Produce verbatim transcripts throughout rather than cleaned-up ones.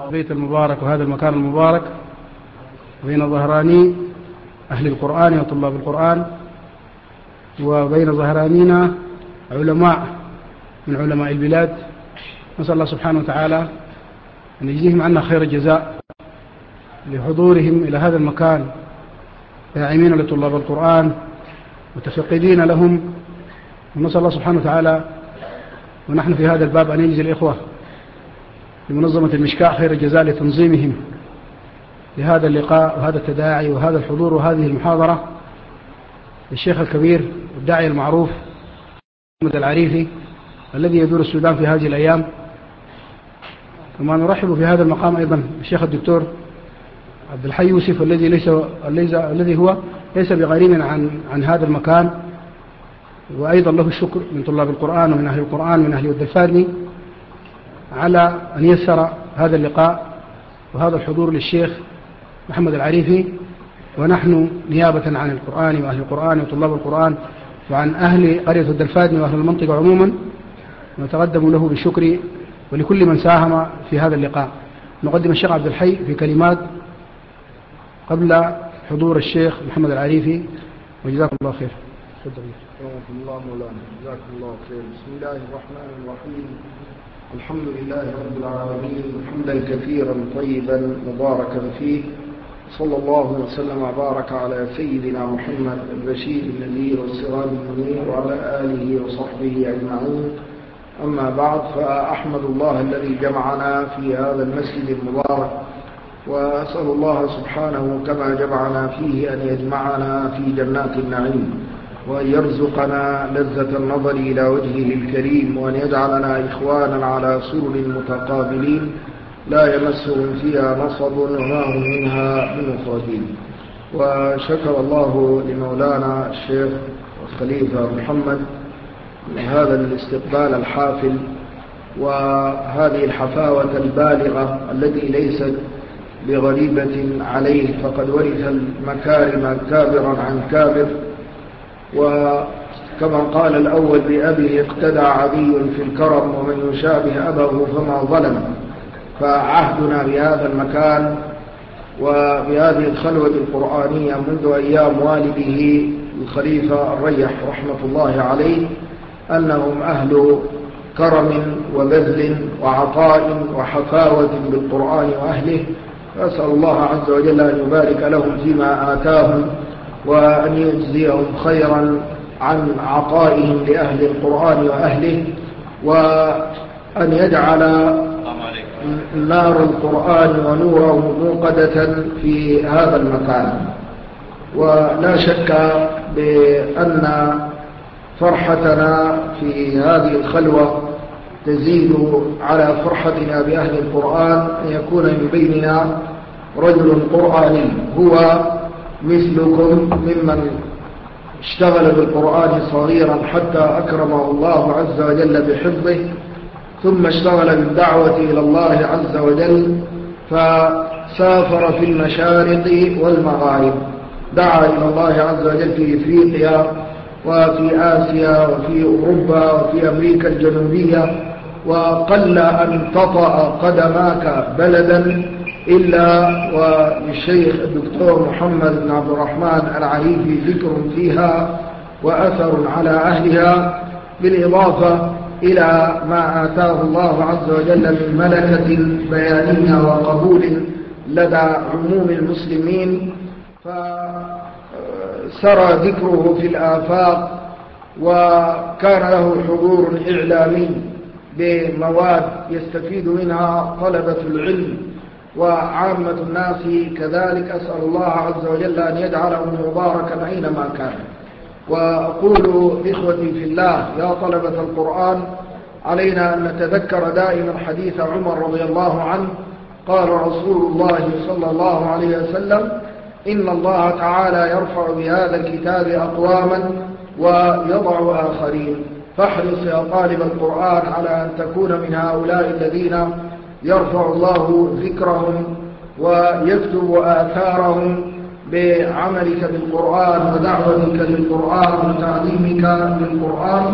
البيت المبارك وهذا المكان المبارك بين ظهراني أهل القرآن وطلاب القرآن، وبين ظهرانينا علماء من علماء البلاد. نسأل الله سبحانه وتعالى أن يجزيهم عنا خير الجزاء لحضورهم إلى هذا المكان داعمين لطلاب القرآن متفقدين لهم. ونسأل الله سبحانه وتعالى ونحن في هذا الباب أن يجزي الإخوة لمنظمة المشكاة خير الجزاء لتنظيمهم لهذا اللقاء وهذا التداعي وهذا الحضور وهذه المحاضرة للشيخ الكبير والداعي المعروف محمد العريفي الذي يدور السودان في هذه الأيام. كما نرحب في هذا المقام أيضا الشيخ الدكتور عبد الحي يوسف الذي ليس الذي هو ليس بغريب عن عن هذا المكان، وأيضا له الشكر من طلاب القرآن ومن أهل القرآن ومن أهل الدفادني على أن يسر هذا اللقاء وهذا الحضور للشيخ محمد العريفي. ونحن نيابة عن القرآن وأهل القرآن وطلاب القرآن وعن أهل قرية الدلفادني وأهل المنطقة عموما نتقدم له بالشكر ولكل من ساهم في هذا اللقاء. نقدم الشيخ عبد الحي في كلمات قبل حضور الشيخ محمد العريفي، وجزاكم الله خير. جزاكم الله مولانا، جزاكم الله خير. بسم الله الرحمن الرحيم. الحمد لله رب العالمين حمدا كثيرا طيبا مباركا فيه، صلى الله وسلم وبارك على سيدنا محمد البشير النذير والسراج المنير وعلى آله وصحبه أجمعين. أما بعد، فأحمد الله الذي جمعنا في هذا المسجد المبارك، وأسأل الله سبحانه كما جمعنا فيه أن يجمعنا في جنات النعيم، وأن يرزقنا لذة النظر إلى وجهه الكريم، وأن يجعلنا إخوانا على سرر متقابلين لا يمسهم فيها نصب وما هم منها بمخرجين. وشكر الله لمولانا الشيخ الخليفة محمد هذا الاستقبال الحافل وهذه الحفاوة البالغة التي ليست بغريبة عليه، فقد ورث المكارم كابرا عن كابر. وكما قال الأول بأبي اقتدى عدي في الكرم ومن يشابه أبه فما ظلم. فعهدنا بهذا المكان وبهذه الخلوة القرآنية منذ أيام والده الخليفة الريح رحمة الله عليه أنهم أهل كرم وبذل وعطاء وحفاوة بالقرآن وأهله. فأسأل الله عز وجل أن يبارك لهم فيما آتاهم، وأن يجزيهم خيرا عن عطائهم لأهل القرآن وأهله، وأن يجعل نار القرآن ونوره موقدة في هذا المكان. ولا شك بأن فرحتنا في هذه الخلوة تزيد على فرحتنا بأهل القرآن أن يكون من بيننا رجل قرآني هو مثلكم ممن اشتغل بالقرآن صغيرا حتى أكرمه الله عز وجل بحفظه، ثم اشتغل بالدعوة إلى الله عز وجل فسافر في المشارق والمغارب، دعا إلى الله عز وجل في إفريقيا وفي آسيا وفي أوروبا وفي أمريكا الجنوبية، وقل أن تطأ قدماك بلدا إلا والشيخ الدكتور محمد بن عبد الرحمن العريفي ذكر فيها وأثر على أهلها، بالإضافة إلى ما آتاه الله عز وجل من ملكة بيانية وقبول لدى عموم المسلمين. فسرى ذكره في الآفاق، وكان له حضور إعلامي بمواد يستفيد منها طلبة العلم وعامة الناس كذلك. أسأل الله عز وجل أن يجعله مباركا أينما كان. وأقول إخوتي في الله يا طلبة القرآن، علينا أن نتذكر دائما حديث عمر رضي الله عنه. قال رسول الله صلى الله عليه وسلم: إن الله تعالى يرفع بهذا الكتاب أقواما ويضع آخرين، فاحرص يا طالب القرآن على أن تكون من هؤلاء الذين يرفع الله ذكرهم ويكتب آثارهم بعملك بالقرآن ودعوتك للقرآن وتعليمك للقرآن.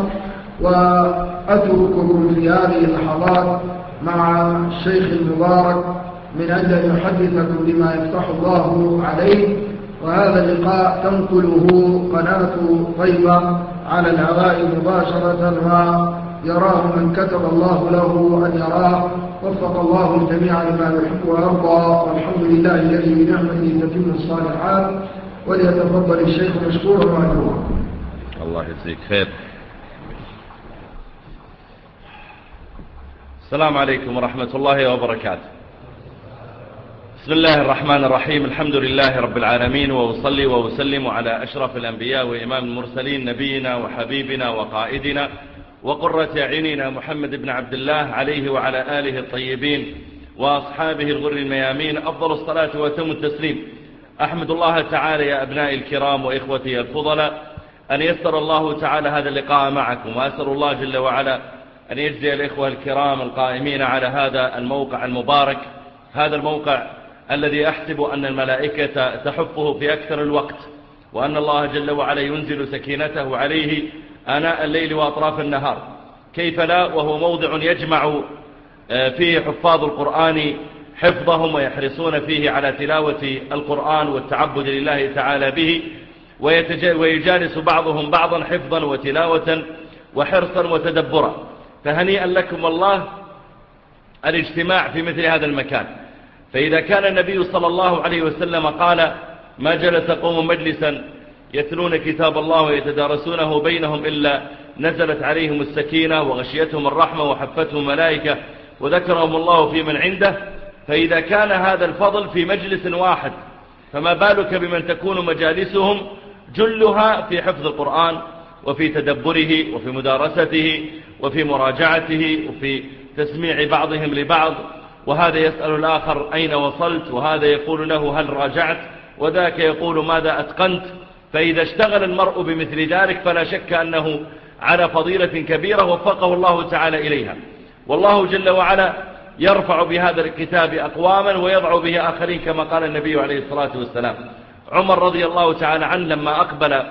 وأترككم في هذه اللحظات مع الشيخ المبارك من أجل أن يحدثكم بما يفتح الله عليه. وهذا اللقاء تنقله قناة طيبة على الهواء مباشرة، ويراه من كتب الله له أن يراه. وفق الله الجميع لما يحب ويرضى، والحمد لله الذي بنعمته تتم الصالحات. وليتفضل الشيخ مشكورا ومأجورا. الله يجزيك خير. السلام عليكم ورحمة الله وبركاته. بسم الله الرحمن الرحيم. الحمد لله رب العالمين، وأصلي وأسلم على أشرف الأنبياء وإمام المرسلين، نبينا وحبيبنا وقائدنا وقرة أعيننا محمد بن عبد الله عليه وعلى آله الطيبين وأصحابه الغر الميامين أفضل الصلاة وأتم التسليم. أحمد الله تعالى يا أبنائي الكرام وإخوتي الفضلاء أن يسر الله تعالى هذا اللقاء معكم، وأسأل الله جل وعلا أن يجزي الإخوة الكرام القائمين على هذا الموقع المبارك، هذا الموقع الذي أحسب أن الملائكة تحفه في أكثر الوقت، وأن الله جل وعلا ينزل سكينته عليه آناء الليل وأطراف النهار، كيف لا، وهو موضع يجمع فيه حفاظ القرآن حفظهم ويحرصون فيه على تلاوة القرآن والتعبد لله تعالى به، ويجالس بعضهم بعضا حفظا وتلاوة وحرصا وتدبرا. فهنيئا لكم والله الاجتماع في مثل هذا المكان. فإذا كان النبي صلى الله عليه وسلم قال: ما جلس قوم مجلسا يتلون كتاب الله ويتدارسونه بينهم إلا نزلت عليهم السكينة وغشيتهم الرحمة وحفتهم ملائكة وذكرهم الله في من عنده. فإذا كان هذا الفضل في مجلس واحد، فما بالك بمن تكون مجالسهم جلها في حفظ القرآن وفي تدبره وفي مدارسته وفي مراجعته وفي تسميع بعضهم لبعض، وهذا يسأل الآخر أين وصلت، وهذا يقول له هل راجعت، وذاك يقول ماذا أتقنت. فإذا اشتغل المرء بمثل ذلك فلا شك أنه على فضيلة كبيرة وفقه الله تعالى إليها. والله جل وعلا يرفع بهذا الكتاب أقواما ويضع به آخرين، كما قال النبي عليه الصلاة والسلام. عمر رضي الله تعالى عنه لما أقبل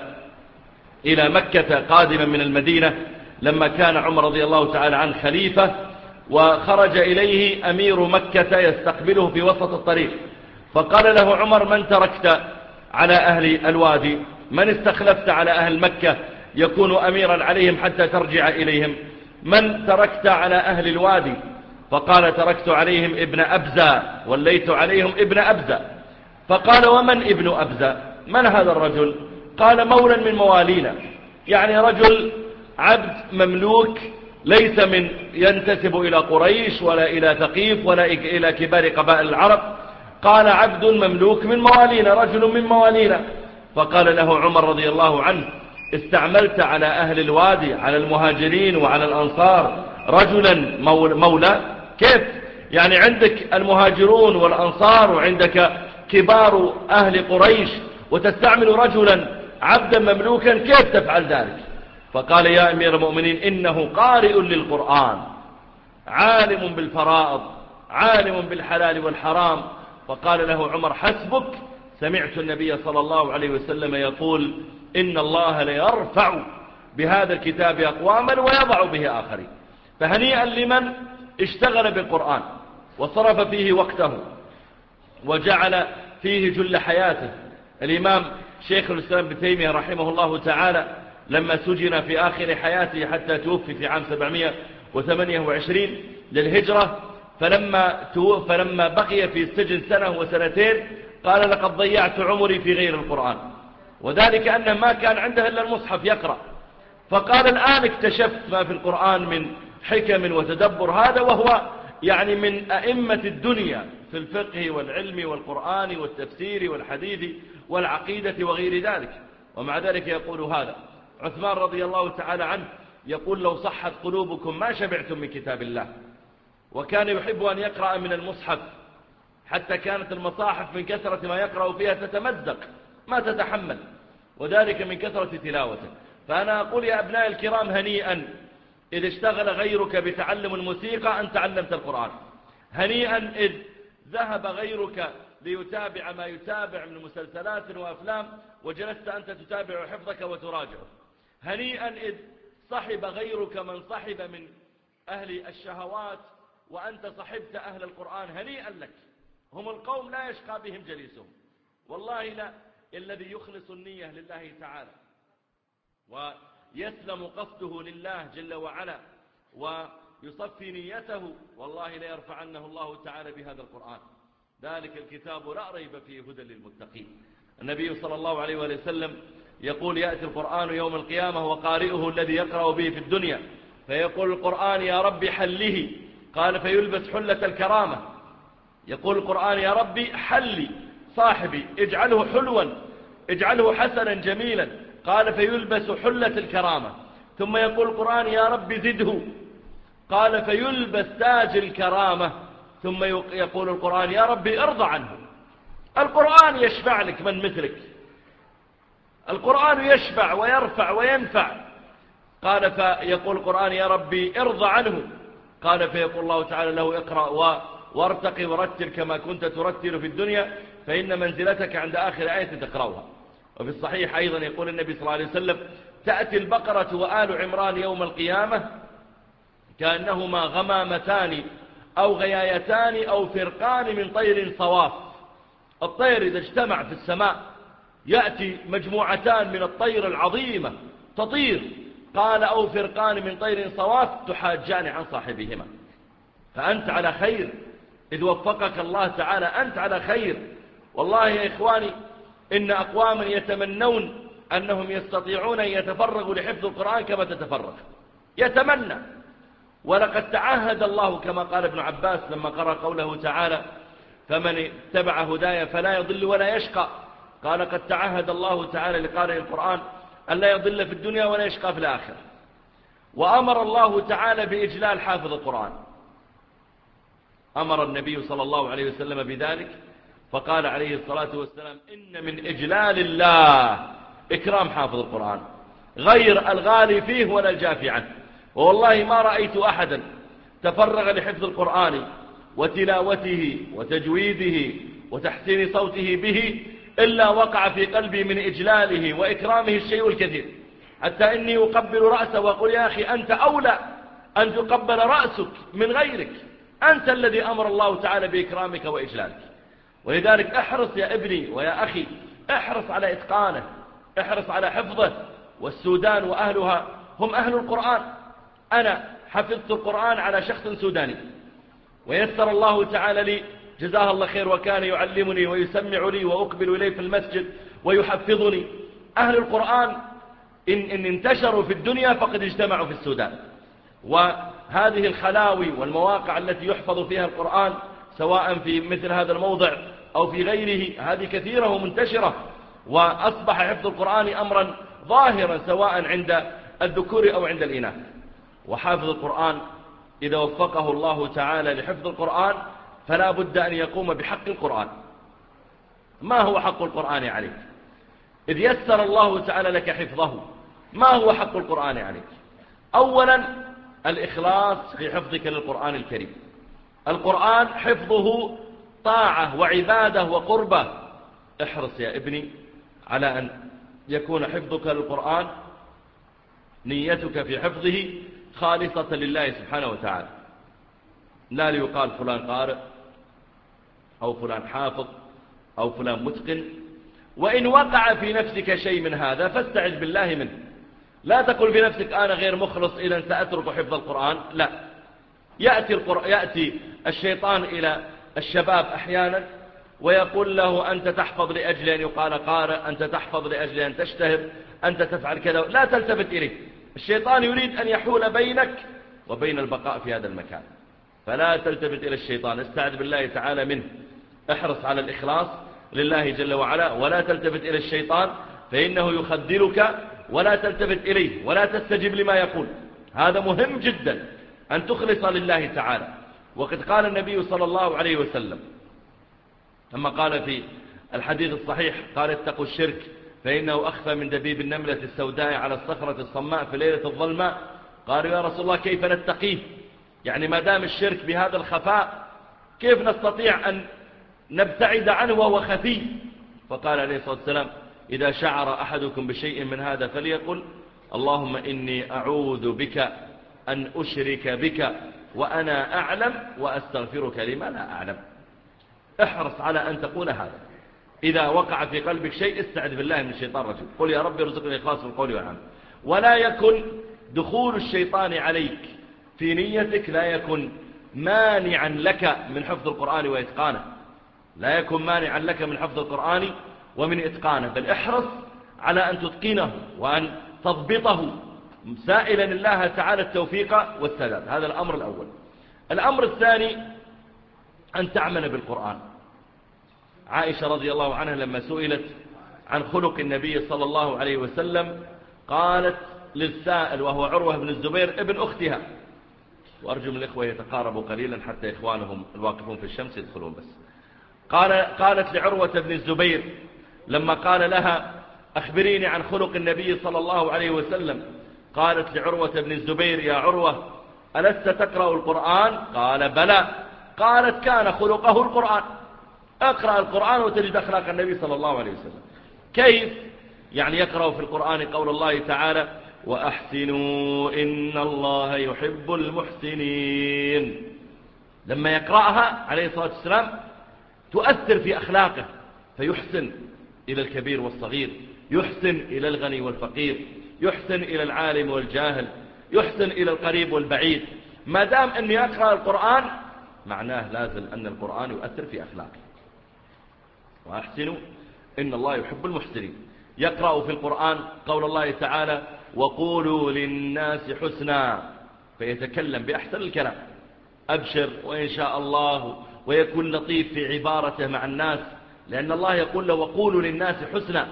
إلى مكة قادما من المدينة، لما كان عمر رضي الله تعالى عنه خليفة، وخرج إليه أمير مكة يستقبله في وسط الطريق، فقال له عمر: من تركت على أهل الوادي؟ من استخلفت على أهل مكة يكون أميرا عليهم حتى ترجع إليهم؟ من تركت على أهل الوادي؟ فقال: تركت عليهم ابن أبزة، وليت عليهم ابن أبزة. فقال: ومن ابن أبزة؟ من هذا الرجل؟ قال: مولا من موالينا، يعني رجل عبد مملوك، ليس من ينتسب إلى قريش ولا إلى ثقيف ولا إلى كبار قبائل العرب. قال: عبد مملوك من موالينا، رجل من موالينا. فقال له عمر رضي الله عنه: استعملت على أهل الوادي، على المهاجرين وعلى الأنصار، رجلا مولى؟ كيف يعني عندك المهاجرون والأنصار وعندك كبار أهل قريش وتستعمل رجلا عبدا مملوكا؟ كيف تفعل ذلك؟ فقال: يا أمير المؤمنين، إنه قارئ للقرآن، عالم بالفرائض، عالم بالحلال والحرام. فقال له عمر: حسبك، سمعت النبي صلى الله عليه وسلم يقول: إن الله ليرفع بهذا الكتاب أقواما ويضع به آخرين. فهنيئا لمن اشتغل بالقرآن وصرف فيه وقته وجعل فيه جل حياته. الإمام شيخ الإسلام ابن تيمية رحمه الله تعالى لما سجن في آخر حياته حتى توفي في عام سبعمائة وثمانية وعشرين للهجرة، فلما, فلما بقي في السجن سنة وسنتين قال: لقد ضيعت عمري في غير القرآن، وذلك أنه ما كان عنده إلا المصحف يقرأ. فقال: الآن اكتشفت ما في القرآن من حكم وتدبر، هذا وهو يعني من أئمة الدنيا في الفقه والعلم والقرآن والتفسير والحديث والعقيدة وغير ذلك، ومع ذلك يقول هذا. عثمان رضي الله تعالى عنه يقول: لو صحت قلوبكم ما شبعتم من كتاب الله. وكان يحب أن يقرأ من المصحف، حتى كانت المصاحف من كثرة ما يقرأ فيها تتمزق ما تتحمل، وذلك من كثرة تلاوته. فأنا أقول يا أبناء الكرام: هنيئا إذ اشتغل غيرك بتعلم الموسيقى أن تعلمت القرآن، هنيئا إذ ذهب غيرك ليتابع ما يتابع من مسلسلات وأفلام وجلست أنت تتابع حفظك وتراجعه، هنيئا إذ صحب غيرك من صحب من أهل الشهوات وأنت صحبت أهل القرآن، هنيئا لك. هم القوم لا يشقى بهم جليسهم، والله لا. الذي يخلص النية لله تعالى ويسلم قصده لله جل وعلا ويصفي نيته، والله لا يرفعنه الله تعالى بهذا القرآن. ذلك الكتاب لا ريب فيه هدى للمتقين. النبي صلى الله عليه وآله وسلم يقول: يأتي القرآن يوم القيامة وقارئه الذي يقرأ به في الدنيا فيقول القرآن: يا ربي حله. قال: فيلبس حلة الكرامة. يقول القرآن: يا ربي حلي صاحبي، اجعله حلوا، اجعله حسنا جميلا. قال: فيلبس حلة الكرامة. ثم يقول القرآن: يا رب زده. قال: فيلبس تاج الكرامة. ثم يقول القرآن: يا ربي ارضى عنه. القرآن يشفع لك من مثلك، القرآن يشفع ويرفع وينفع. قال: فيقول القرآن: يا ربي ارضى عنه. قال: فيقول الله تعالى له: اقرأ وارتقي ورتل كما كنت ترتل في الدنيا، فإن منزلتك عند آخر آية تقرأها. وفي الصحيح أيضا يقول النبي صلى الله عليه وسلم: تأتي البقرة وآل عمران يوم القيامة كأنهما غمامتان أو غيايتان أو فرقان من طير صواف. الطير إذا اجتمع في السماء يأتي مجموعتان من الطير العظيمة تطير. قال: أو فرقان من طير صواف تحاجان عن صاحبهما. فأنت على خير إذ وفقك الله تعالى، أنت على خير. والله يا إخواني، إن أقواما يتمنون أنهم يستطيعون أن يتفرغوا لحفظ القرآن كما تتفرغ، يتمنى. ولقد تعهد الله كما قال ابن عباس لما قرأ قوله تعالى: فمن اتبع هدايا فلا يضل ولا يشقى. قال: قد تعهد الله تعالى لقارئ القرآن أن لا يضل في الدنيا ولا يشقى في الآخرة. وأمر الله تعالى بإجلال حافظ القرآن، أمر النبي صلى الله عليه وسلم بذلك، فقال عليه الصلاة والسلام: إن من إجلال الله إكرام حافظ القرآن، غير الغالي فيه ولا الجافي عنه. ووالله ما رأيت أحدا تفرغ لحفظ القرآن وتلاوته وتجويده وتحسين صوته به إلا وقع في قلبي من إجلاله وإكرامه الشيء الكثير، حتى إني أقبل رأسه وأقول: يا أخي أنت أولى أن تقبل رأسك من غيرك، أنت الذي أمر الله تعالى بإكرامك وإجلالك. ولذلك احرص يا ابني ويا أخي، احرص على إتقانه، احرص على حفظه. والسودان وأهلها هم أهل القرآن. أنا حفظت القرآن على شخص سوداني، ويسر الله تعالى لي جزاه الله خير، وكان يعلمني ويسمع لي وأقبل إليه في المسجد ويحفظني. أهل القرآن إن, إن انتشروا في الدنيا فقد اجتمعوا في السودان. وهذه الخلاوي والمواقع التي يحفظ فيها القرآن سواء في مثل هذا الموضع أو في غيره هذه كثيرة ومنتشرة، وأصبح حفظ القرآن أمرا ظاهرا سواء عند الذكور أو عند الإناث. وحافظ القرآن إذا وفقه الله تعالى لحفظ القرآن فلا بد أن يقوم بحق القرآن. ما هو حق القرآن عليك إذ يسر الله تعالى لك حفظه؟ ما هو حق القرآن عليك؟ أولا الإخلاص في حفظك للقرآن الكريم. القرآن حفظه طاعة وعبادة وقربة. احرص يا ابني على أن يكون حفظك للقرآن نيتك في حفظه خالصة لله سبحانه وتعالى، لا ليقال فلان قارئ أو فلان حافظ أو فلان متقن. وإن وقع في نفسك شيء من هذا فاستعذ بالله منه. لا تقل في نفسك أنا غير مخلص إذا سأترك حفظ القرآن. لا، يأتي, القر... يأتي الشيطان إلى الشباب أحيانا ويقول له: أنت تحفظ لأجل أن يقال قارئ، أنت تحفظ لأجل أن تشتهر، أنت تفعل كذا. لا تلتفت إليه، الشيطان يريد أن يحول بينك وبين البقاء في هذا المكان، فلا تلتفت إلى الشيطان، استعذ بالله تعالى منه. احرص على الإخلاص لله جل وعلا، ولا تلتفت إلى الشيطان فإنه يخذلك، ولا تلتفت إليه ولا تستجب لما يقول. هذا مهم جدا أن تخلص لله تعالى. وقد قال النبي صلى الله عليه وسلم لما قال في الحديث الصحيح قال: اتقوا الشرك فإنه أخفى من دبيب النملة السوداء على الصخرة الصماء في ليلة الظلماء. قالوا: يا رسول الله كيف نتقيه؟ يعني ما دام الشرك بهذا الخفاء كيف نستطيع أن نبتعد عنه وهو خفي؟ فقال عليه الصلاة والسلام: إذا شعر أحدكم بشيء من هذا فليقل: اللهم إني أعوذ بك أن أشرك بك وأنا أعلم وأستغفرك لما لا أعلم. احرص على أن تقول هذا. إذا وقع في قلبك شيء استعذ بالله من الشيطان الرجيم، قل يا رب ارزقني الإخلاص في القول والعمل. ولا يكن دخول الشيطان عليك في نيتك لا يكن مانعا لك من حفظ القرآن وإتقانه، لا يكن مانعا لك من حفظ القرآن ومن إتقانه، بل احرص على أن تتقنه وأن تضبطه سائلا الله تعالى التوفيق والسداد. هذا الأمر الأول. الأمر الثاني أن تعمل بالقرآن. عائشة رضي الله عنها لما سئلت عن خلق النبي صلى الله عليه وسلم قالت للسائل وهو عروة بن الزبير ابن أختها، وأرجو من الإخوة يتقاربوا قليلا حتى إخوانهم الواقفون في الشمس يدخلون بس. قال قالت لعروة بن الزبير لما قال لها أخبريني عن خلق النبي صلى الله عليه وسلم، قالت لعروة بن الزبير يا عروة ألست تقرأ القرآن؟ قال بلى. قالت كان خلقه القرآن، اقرأ القرآن وتجد أخلاق النبي صلى الله عليه وسلم. كيف؟ يعني يقرأ في القرآن قول الله تعالى وأحسنوا إن الله يحب المحسنين. لما يقرأها عليه الصلاة والسلام تؤثر في أخلاقه، فيحسن إلى الكبير والصغير، يحسن إلى الغني والفقير، يحسن إلى العالم والجاهل، يحسن إلى القريب والبعيد. ما دام أن يقرأ القرآن معناه لازم أن القرآن يؤثر في أخلاقه. وأحسنوا إن الله يحب المحسنين. يقرأ في القرآن قول الله تعالى وقولوا للناس حسنا، فيتكلم بأحسن الكلام، أبشر وإن شاء الله، ويكون لطيف في عبارته مع الناس، لأن الله يقول له وقولوا للناس حسنا،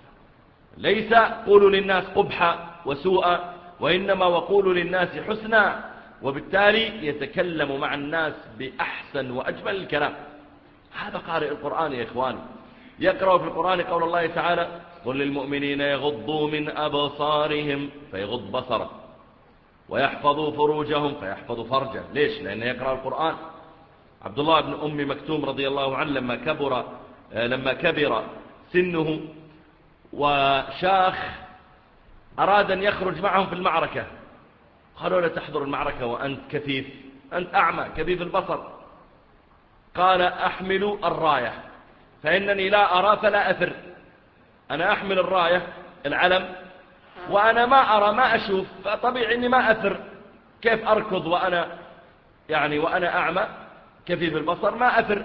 ليس قولوا للناس قبحا وسوءا، وإنما وقولوا للناس حسنا، وبالتالي يتكلم مع الناس بأحسن وأجمل الكلام. هذا قارئ القرآن يا إخواني. يقرأ في القرآن قول الله تعالى قل للمؤمنين يغضوا من أبصارهم، فيغض بصره، ويحفظوا فروجهم، فيحفظ فرجه. ليش؟ لأنه يقرأ القرآن. عبد الله بن أم مكتوم رضي الله عنه لما كبر لما كبر سنه وشاخ أراد أن يخرج معهم في المعركة، قالوا لا تحضر المعركة وأنت كفيف، أنت أعمى كفيف البصر. قال أحمل الراية فإنني لا أرى فلا أفر. أنا أحمل الراية العلم وأنا ما أرى ما أشوف، فطبيعي أني ما أفر. كيف أركض وأنا يعني وأنا أعمى كفيف البصر؟ ما أفر.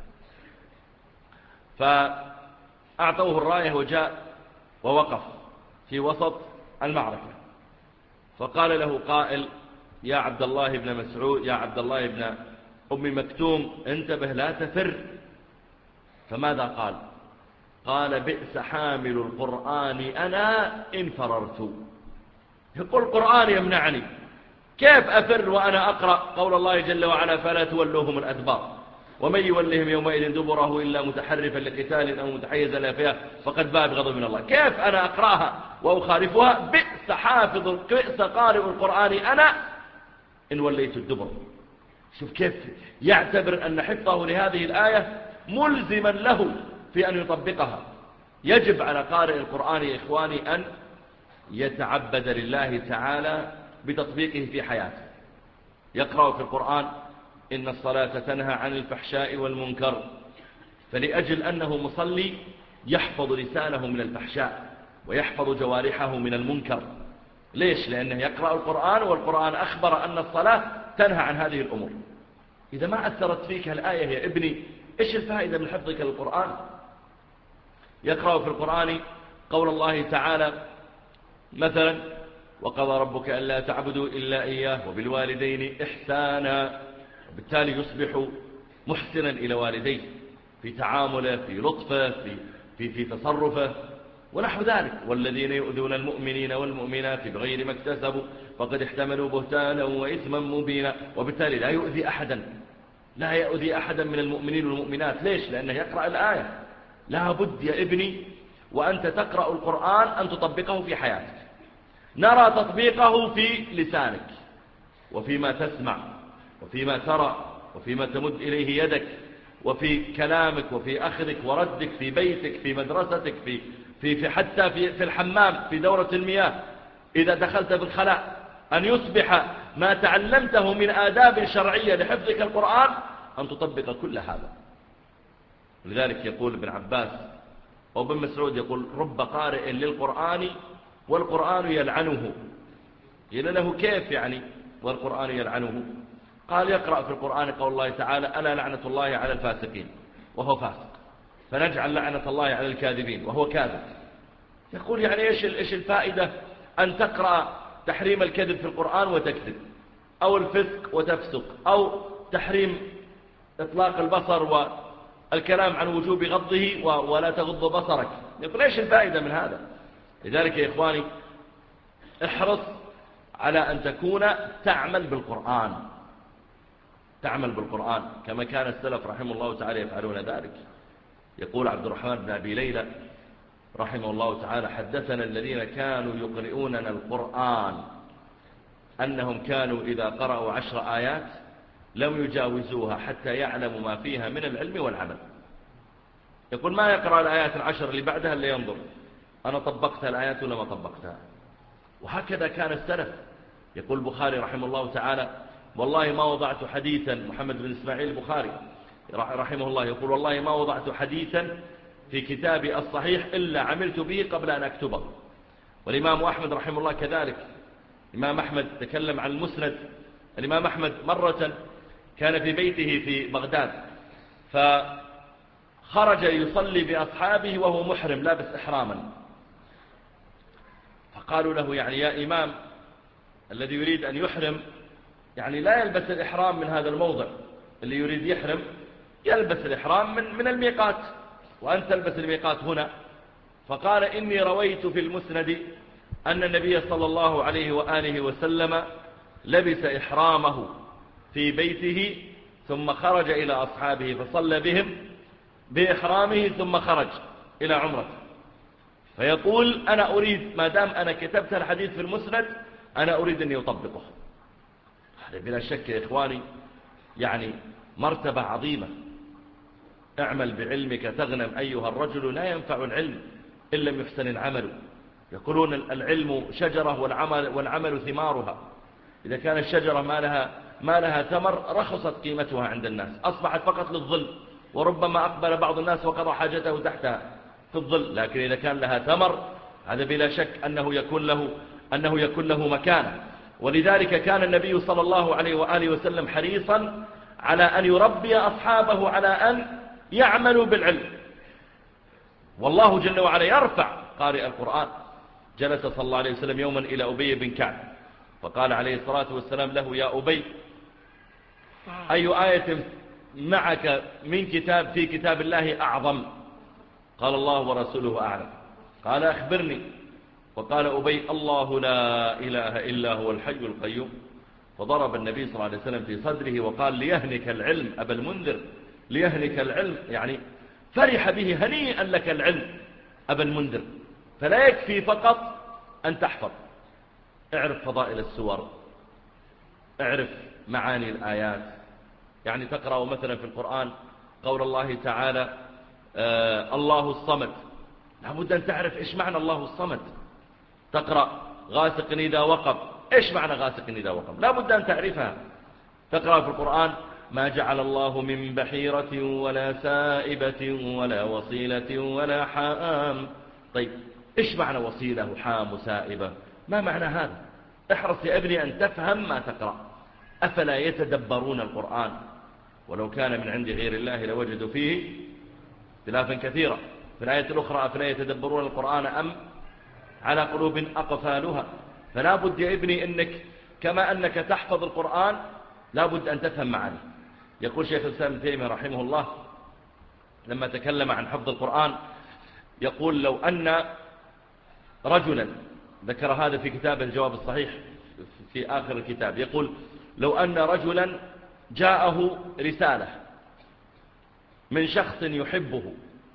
فأعطوه الراية وجاء ووقف في وسط المعركة، فقال له قائل يا عبد الله بن مسعود، يا عبد الله بن أم مكتوم انتبه لا تفر. فماذا قال؟ قال بئس حامل القرآن أنا إن فررت. يقول القرآن يمنعني، كيف أفر وأنا أقرأ قول الله جل وعلا فلا تولوهم الأدبار ومن يولهم يومئذ دبره إلا متحرفا لقتال أو متحيزا إلى فئة فقد باء بغضب من الله. كيف أنا أقرأها وأخالفها؟ بئس حافظ بئس قارئ القرآن أنا إن وليت الدبر. شوف كيف يعتبر أن حفظه لهذه الآية ملزما له في أن يطبقها. يجب على قارئ القرآن يا إخواني أن يتعبد لله تعالى بتطبيقه في حياته. يقرأ في القرآن إن الصلاة تنهى عن الفحشاء والمنكر، فلأجل أنه مصلي يحفظ لسانه من الفحشاء ويحفظ جوارحه من المنكر. ليش؟ لأنه يقرأ القرآن، والقرآن أخبر أن الصلاة تنهى عن هذه الأمور. إذا ما أثرت فيك الآية يا ابني إيش الفائدة من حفظك للقرآن؟ يقرأ في القرآن قول الله تعالى مثلا وقضى ربك ألا تعبدوا إلا إياه وبالوالدين إحسانا، وبالتالي يصبح محسنا إلى والديه في تعامله، في لطفه، في, في, في تصرفه ونحو ذلك. والذين يؤذون المؤمنين والمؤمنات بغير ما اكتسبوا فقد احتملوا بهتانا وإثما مبينا. وبالتالي لا يؤذي أحدا، لا يؤذي أحدا من المؤمنين والمؤمنات. ليش؟ لأنه يقرأ الآية. لا بد يا ابني وأنت تقرأ القرآن أن تطبقه في حياتك. نرى تطبيقه في لسانك وفيما تسمع وفيما ترى وفيما تمد إليه يدك وفي كلامك وفي أخذك وردك في بيتك في مدرستك في, في, في حتى في, في الحمام في دورة المياه إذا دخلت بالخلاء، أن يصبح ما تعلمته من آداب شرعية لحفظك القرآن أن تطبق كل هذا. لذلك يقول ابن عباس أو ابن مسعود يقول رب قارئ للقرآن والقرآن يلعنه. قيل له كيف يعني والقرآن يلعنه؟ قال يقرأ في القرآن قول الله تعالى ألا لعنة الله على الفاسقين وهو فاسق، فنجعل لعنة الله على الكاذبين وهو كاذب. يقول يعني إيش إيش الفائدة أن تقرأ تحريم الكذب في القرآن وتكذب، أو الفسق وتفسق، أو تحريم إطلاق البصر والكلام عن وجوب غضه ولا تغض بصرك. يقول إيش الفائدة من هذا؟ لذلك يا إخواني احرص على أن تكون تعمل بالقرآن، تعمل بالقرآن كما كان السلف رحمه الله تعالى يفعلون ذلك. يقول عبد الرحمن بن أبي ليلى رحمه الله تعالى حدثنا الذين كانوا يقرؤوننا القرآن أنهم كانوا إذا قرأوا عشر آيات لم يجاوزوها حتى يعلموا ما فيها من العلم والعمل. يقول ما يقرأ الآيات العشر اللي بعدها اللي ينظر أنا طبقتها الآيات ولا ما طبقتها. وهكذا كان السلف. يقول البخاري رحمه الله تعالى والله ما وضعت حديثا، محمد بن إسماعيل البخاري رحمه الله يقول والله ما وضعت حديثا في كتابي الصحيح إلا عملت به قبل أن أكتبه. والإمام أحمد رحمه الله كذلك. الإمام أحمد تكلم عن المسند. الإمام أحمد مرة كان في بيته في بغداد فخرج يصلي بأصحابه وهو محرم لابس إحراما، فقالوا له يعني يا إمام الذي يريد أن يحرم يعني لا يلبس الإحرام من هذا الموضع، اللي يريد يحرم يلبس الإحرام من, من الميقات وأنت تلبس الميقات هنا. فقال إني رويت في المسند أن النبي صلى الله عليه وآله وسلم لبس إحرامه في بيته ثم خرج إلى أصحابه فصلى بهم بإحرامه ثم خرج إلى عمرة. فيقول أنا أريد ما دام أنا كتبت الحديث في المسند أنا أريد أن يطبقه. هذا بلا شك يا إخواني يعني مرتبة عظيمة. اعمل بعلمك تغنم أيها الرجل لا ينفع العلم إن لم يحسن العمل. يقولون العلم شجرة والعمل, والعمل ثمارها. إذا كان الشجرة ما لها, ما لها ثمر رخصت قيمتها عند الناس، أصبحت فقط للظل، وربما أقبل بعض الناس وقضى حاجته تحتها في الظل. لكن إذا كان لها ثمر هذا بلا شك أنه يكون له, أنه يكون له مكانة. ولذلك كان النبي صلى الله عليه وآله وسلم حريصا على أن يربي أصحابه على أن يعملوا بالعلم. والله جل وعلا يرفع قارئ القرآن. جلس صلى الله عليه وسلم يوما إلى أبي بن كعب فقال عليه الصلاة والسلام له يا أبي أي آية معك من كتاب في كتاب الله أعظم؟ قال الله ورسوله أعلم. قال أخبرني. وقال أبي الله لا إله إلا هو الحي القيوم. فضرب النبي صلى الله عليه وسلم في صدره وقال ليهنك العلم أبا المنذر، ليهنك العلم يعني فرح به هنيئا لك العلم أبا المنذر. فلا يكفي فقط أن تحفظ، اعرف فضائل السور، اعرف معاني الآيات. يعني تقرأ مثلا في القرآن قول الله تعالى آه الله الصمد، لابد أن تعرف إيش معنى الله الصمد. تقرأ غاسق إذا وقب، إيش معنى غاسق إذا وقب؟ لابد أن تعرفها. تقرأ في القرآن ما جعل الله من بحيرة ولا سائبة ولا وصيلة ولا حام. طيب إيش معنى وصيلة وحام وسائبة؟ ما معنى هذا؟ احرص يا ابني أن تفهم ما تقرأ. أفلا يتدبرون القرآن ولو كان من عند غير الله لوجدوا فيه اختلافا كثيرا. في الآية الأخرى أفلا يتدبرون القرآن أم على قلوب أقفالها. فلا بد يا ابني أنك كما أنك تحفظ القرآن لا بد أن تفهم معاني. يقول شيخ الإسلام ابن تيمية رحمه الله لما تكلم عن حفظ القرآن يقول لو أن رجلا، ذكر هذا في كتاب الجواب الصحيح في آخر الكتاب، يقول لو أن رجلا جاءه رسالة من شخص يحبه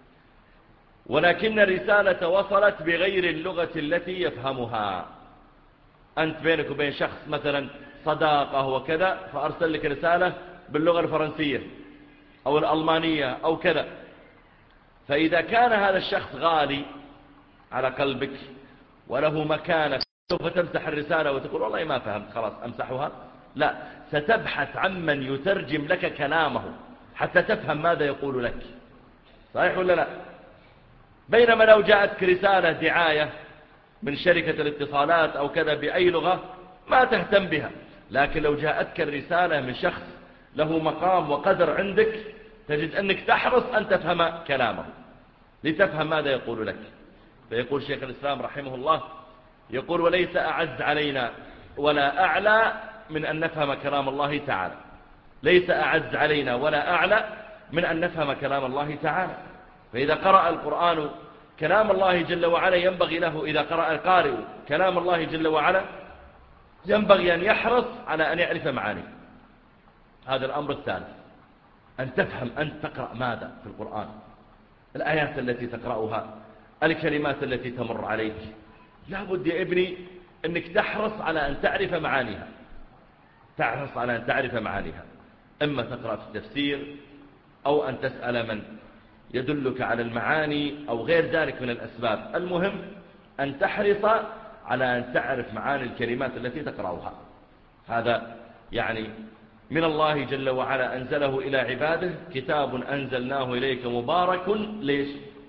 ولكن الرسالة وصلت بغير اللغة التي يفهمها. أنت بينك وبين شخص مثلا صداقة وكذا فأرسل لك رسالة باللغة الفرنسية أو الألمانية أو كذا. فإذا كان هذا الشخص غالي على قلبك وله مكانة سوف تمسح الرسالة وتقول والله ما فهمت خلاص أمسحها؟ لا، ستبحث عمن يترجم لك كلامه حتى تفهم ماذا يقول لك. صحيح ولا لا؟ بينما لو جاءتك رسالة دعاية من شركة الاتصالات أو كذا بأي لغة ما تهتم بها، لكن لو جاءتك الرسالة من شخص له مقام وقدر عندك تجد أنك تحرص أن تفهم كلامه لتفهم ماذا يقول لك. فيقول شيخ الإسلام رحمه الله، يقول: وليس أعز علينا ولا أعلى من أن نفهم كلام الله تعالى. ليس أعز علينا ولا أعلى من أن نفهم كلام الله تعالى. فإذا قرأ القرآن كلام الله جل وعلا ينبغي له، إذا قرأ القارئ كلام الله جل وعلا ينبغي أن يحرص على أن يعرف معانيه. هذا الأمر الثالث، أن تفهم أن تقرأ ماذا في القرآن، الآيات التي تقرأها، الكلمات التي تمر عليك. لا بد يا ابني أنك تحرص على أن تعرف معانيها، تحرص على أن تعرف معانيها، إما تقرأ في التفسير أو أن تسأل من يدلك على المعاني أو غير ذلك من الأسباب. المهم أن تحرص على أن تعرف معاني الكلمات التي تقرأها. هذا يعني من الله جل وعلا أنزله إلى عباده، كتاب أنزلناه إليك مبارك ليش؟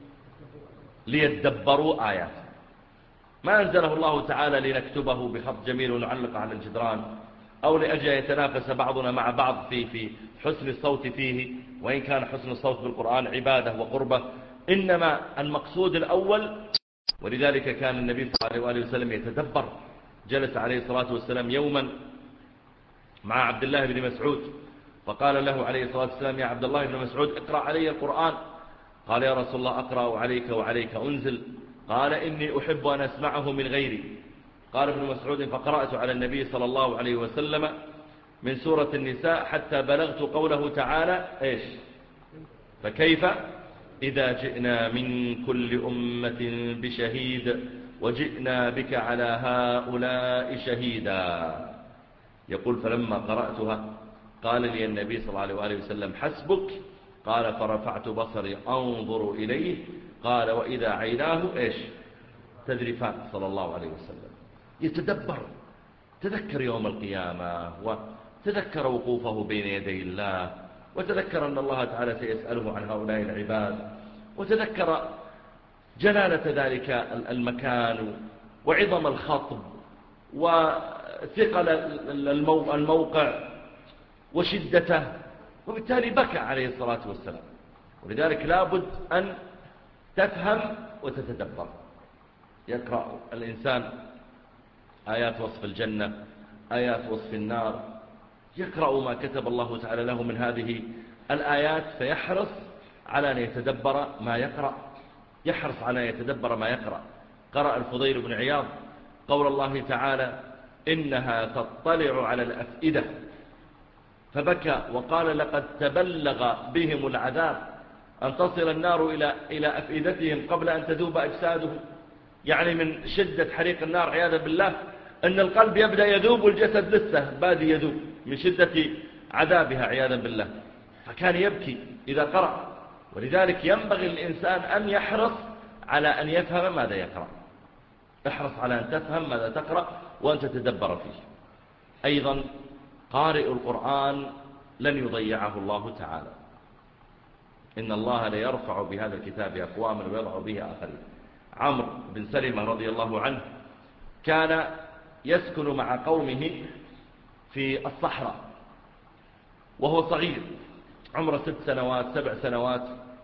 ليتدبروا آياته. ما أنزله الله تعالى لنكتبه بخط جميل ونعلق على الجدران، أو لأجل يتنافس بعضنا مع بعض في في حسن الصوت فيه، وإن كان حسن الصوت بالقرآن عبادة وقربة، إنما المقصود الأول. ولذلك كان النبي صلى الله عليه وسلم يتدبر. جلس عليه الصلاة والسلام يوما مع عبد الله بن مسعود، فقال له عليه الصلاة والسلام: يا عبد الله بن مسعود، اقرأ علي القرآن. قال: يا رسول الله، أقرأ عليك وعليك أنزل. قال: إني أحب أن أسمعه من غيري. قال ابن مسعود: فقرأت على النبي صلى الله عليه وسلم من سورة النساء حتى بلغت قوله تعالى إيش؟ فكيف إذا جئنا من كل أمة بشهيد وجئنا بك على هؤلاء شهيدا. يقول: فلما قرأتها قال لي النبي صلى الله عليه وآله وسلم: حسبك. قال: فرفعت بصري أنظر إليه. قال: وإذا عيناه إيش؟ تذرفان. صلى الله عليه وسلم يتدبر، تذكر يوم القيامة، وتذكر وقوفه بين يدي الله، وتذكر أن الله تعالى سيسأله عن هؤلاء العباد، وتذكر جلالة ذلك المكان وعظم الخطب وثقل الموقع وشدته، وبالتالي بكى عليه الصلاة والسلام. ولذلك لابد أن تفهم وتتدبر. يقرأ الإنسان آيات وصف الجنة، آيات وصف النار، يقرأ ما كتب الله تعالى له من هذه الآيات، فيحرص على أن يتدبر ما يقرأ، يحرص على أن يتدبر ما يقرأ. قرأ الفضيل بن عياض قول الله تعالى: إنها تطلع على الأفئدة، فبكى وقال: لقد تبلغ بهم العذاب أن تصل النار إلى إلى أفئدتهم قبل أن تذوب أجسادهم. يعني من شدة حريق النار عياذا بالله أن القلب يبدأ يذوب والجسد لسه بادي يذوب من شدة عذابها عياذا بالله. فكان يبكي إذا قرأ. ولذلك ينبغي الإنسان أن يحرص على أن يفهم ماذا يقرأ. احرص على أن تفهم ماذا تقرأ وأن تتدبر فيه. أيضا قارئ القرآن لن يضيعه الله تعالى. إن الله ليرفع بهذا الكتاب أقواما ويضع به آخرين. عمرو بن سلمة رضي الله عنه كان يسكن مع قومه في الصحراء وهو صغير، عمره ست سنوات سبع سنوات.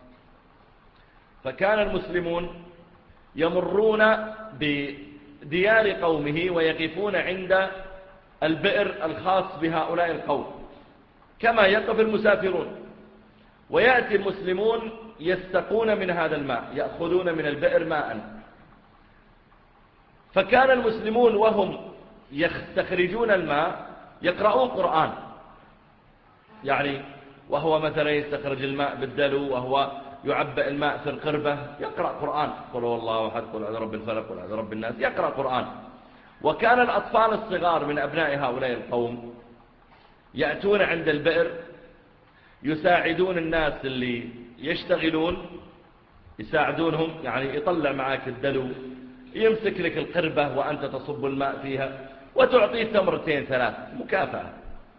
فكان المسلمون يمرون بديار قومه ويقفون عند البئر الخاص بهؤلاء القوم كما يقف المسافرون، ويأتي المسلمون يستقون من هذا الماء، يأخذون من البئر ماء. فكان المسلمون وهم يستخرجون الماء يقرؤون قرآن، يعني وهو مثلا يستخرج الماء بالدلو وهو يعبئ الماء في القربة يقرأ قرآن، قل هو الله أحد، قل أعوذ برب الفلق، قل أعوذ برب الناس، يقرأ قرآن. وكان الأطفال الصغار من أبناء هؤلاء القوم يأتون عند البئر يساعدون الناس اللي يشتغلون، يساعدونهم، يعني يطلع معك الدلو، يمسك لك القربة وأنت تصب الماء فيها وتعطيه تمرتين ثلاث مكافأة.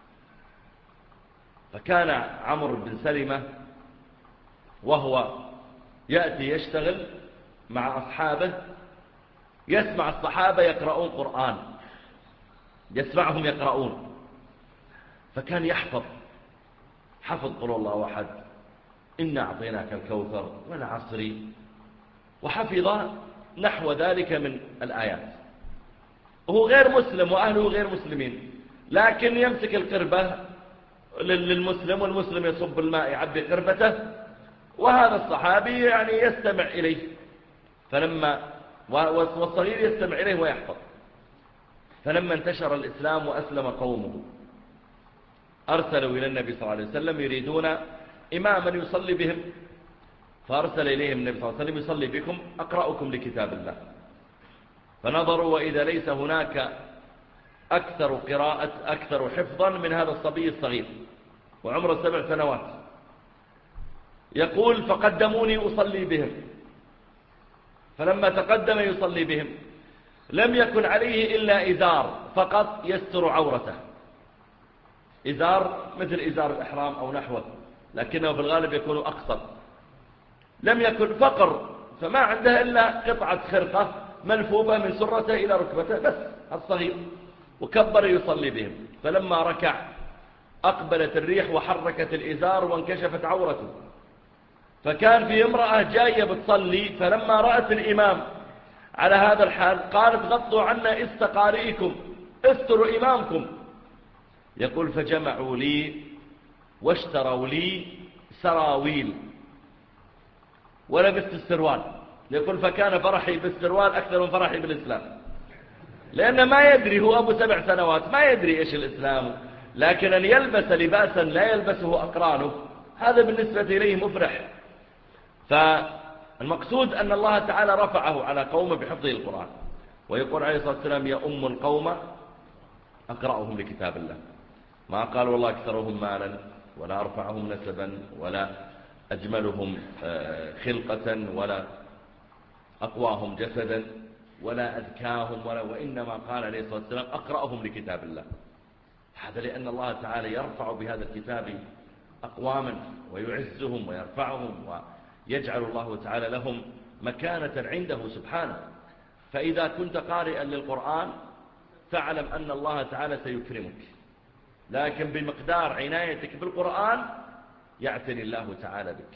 فكان عمرو بن سلمة وهو يأتي يشتغل مع أصحابه، يسمع الصحابة يقرؤون قرآن، يسمعهم يقرؤون، فكان يحفظ حفظ قل الله أحد، إنا أعطيناك الكوثر والعصر، وحفظ نحو ذلك من الآيات، وهو غير مسلم وأهله غير مسلمين، لكن يمسك القربة للمسلم والمسلم يصب الماء يعبي قربته، وهذا الصحابي يعني يستمع إليه، فلما والصغير يستمع إليه ويحفظ. فلما انتشر الإسلام وأسلم قومه أرسلوا إلى النبي صلى الله عليه وسلم يريدون إماما يصلي بهم، فأرسل إليهم النبي صلى الله عليه وسلم يصلي بكم أقرأكم لكتاب الله. فنظروا وإذا ليس هناك أكثر قراءة أكثر حفظا من هذا الصبي الصغير وعمره سبع سنوات. يقول فقدموني أصلي بهم، فلما تقدم يصلي بهم لم يكن عليه إلا إزار فقط يستر عورته، إزار مثل إزار الإحرام أو نحوه، لكنه في الغالب يكون أقصر، لم يكن فقر، فما عنده إلا قطعة خرقة ملفوفة من سرته إلى ركبته بس الصغير، وكبر يصلي بهم. فلما ركع أقبلت الريح وحركت الإزار وانكشفت عورته، فكان في امرأة جاية بتصلي، فلما رأت الإمام على هذا الحال قالت غطوا عنا استقارئكم، استروا إمامكم. يقول فجمعوا لي واشتروا لي سراويل ولبست السروال. يقول فكان فرحي بالسروال أكثر من فرحي بالإسلام، لأنه ما يدري، هو أبو سبع سنوات ما يدري إيش الإسلام، لكن أن يلبس لباسا لا يلبسه أقرانه هذا بالنسبة إليه مفرح. فالمقصود أن الله تعالى رفعه على قومه بحفظه القرآن، ويقول عليه الصلاة والسلام يا أم القوم أقرأهم لكتاب الله، ما قال والله أكثرهم مالا ولا أرفعهم نسبا ولا أجملهم خلقة ولا أقواهم جسدا ولا أذكاهم ولا، وإنما قال عليه الصلاة والسلام أقرأهم لكتاب الله. هذا لأن الله تعالى يرفع بهذا الكتاب أقواما ويعزهم ويرفعهم ويجعل الله تعالى لهم مكانة عنده سبحانه. فإذا كنت قارئا للقرآن فاعلم أن الله تعالى سيكرمك، لكن بمقدار عنايتك بالقرآن يعتني الله تعالى بك.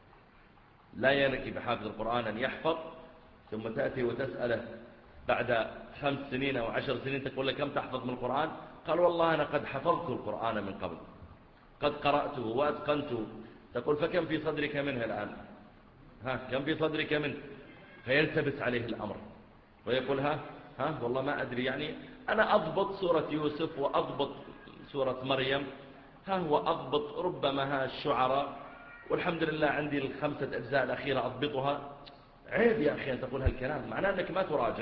لا يلك بحافظ القرآن أن يحفظ ثم تأتي وتسأله بعد خمس سنين أو عشر سنين تقول له كم تحفظ من القرآن؟ قال والله أنا قد حفظت القرآن من قبل، قد قرأته وأتقنته. تقول فكم في صدرك منه الآن؟ ها كم في صدرك منه؟ فيلتبس عليه الأمر ويقول ها ها والله ما أدري، يعني أنا أضبط سورة يوسف وأضبط سورة مريم، ها هو أضبط ربما ها الشعراء، والحمد لله عندي الخمسة أجزاء الأخيرة أضبطها. عيب يا أخي أن تقول هالكلام، معناه أنك ما تراجع.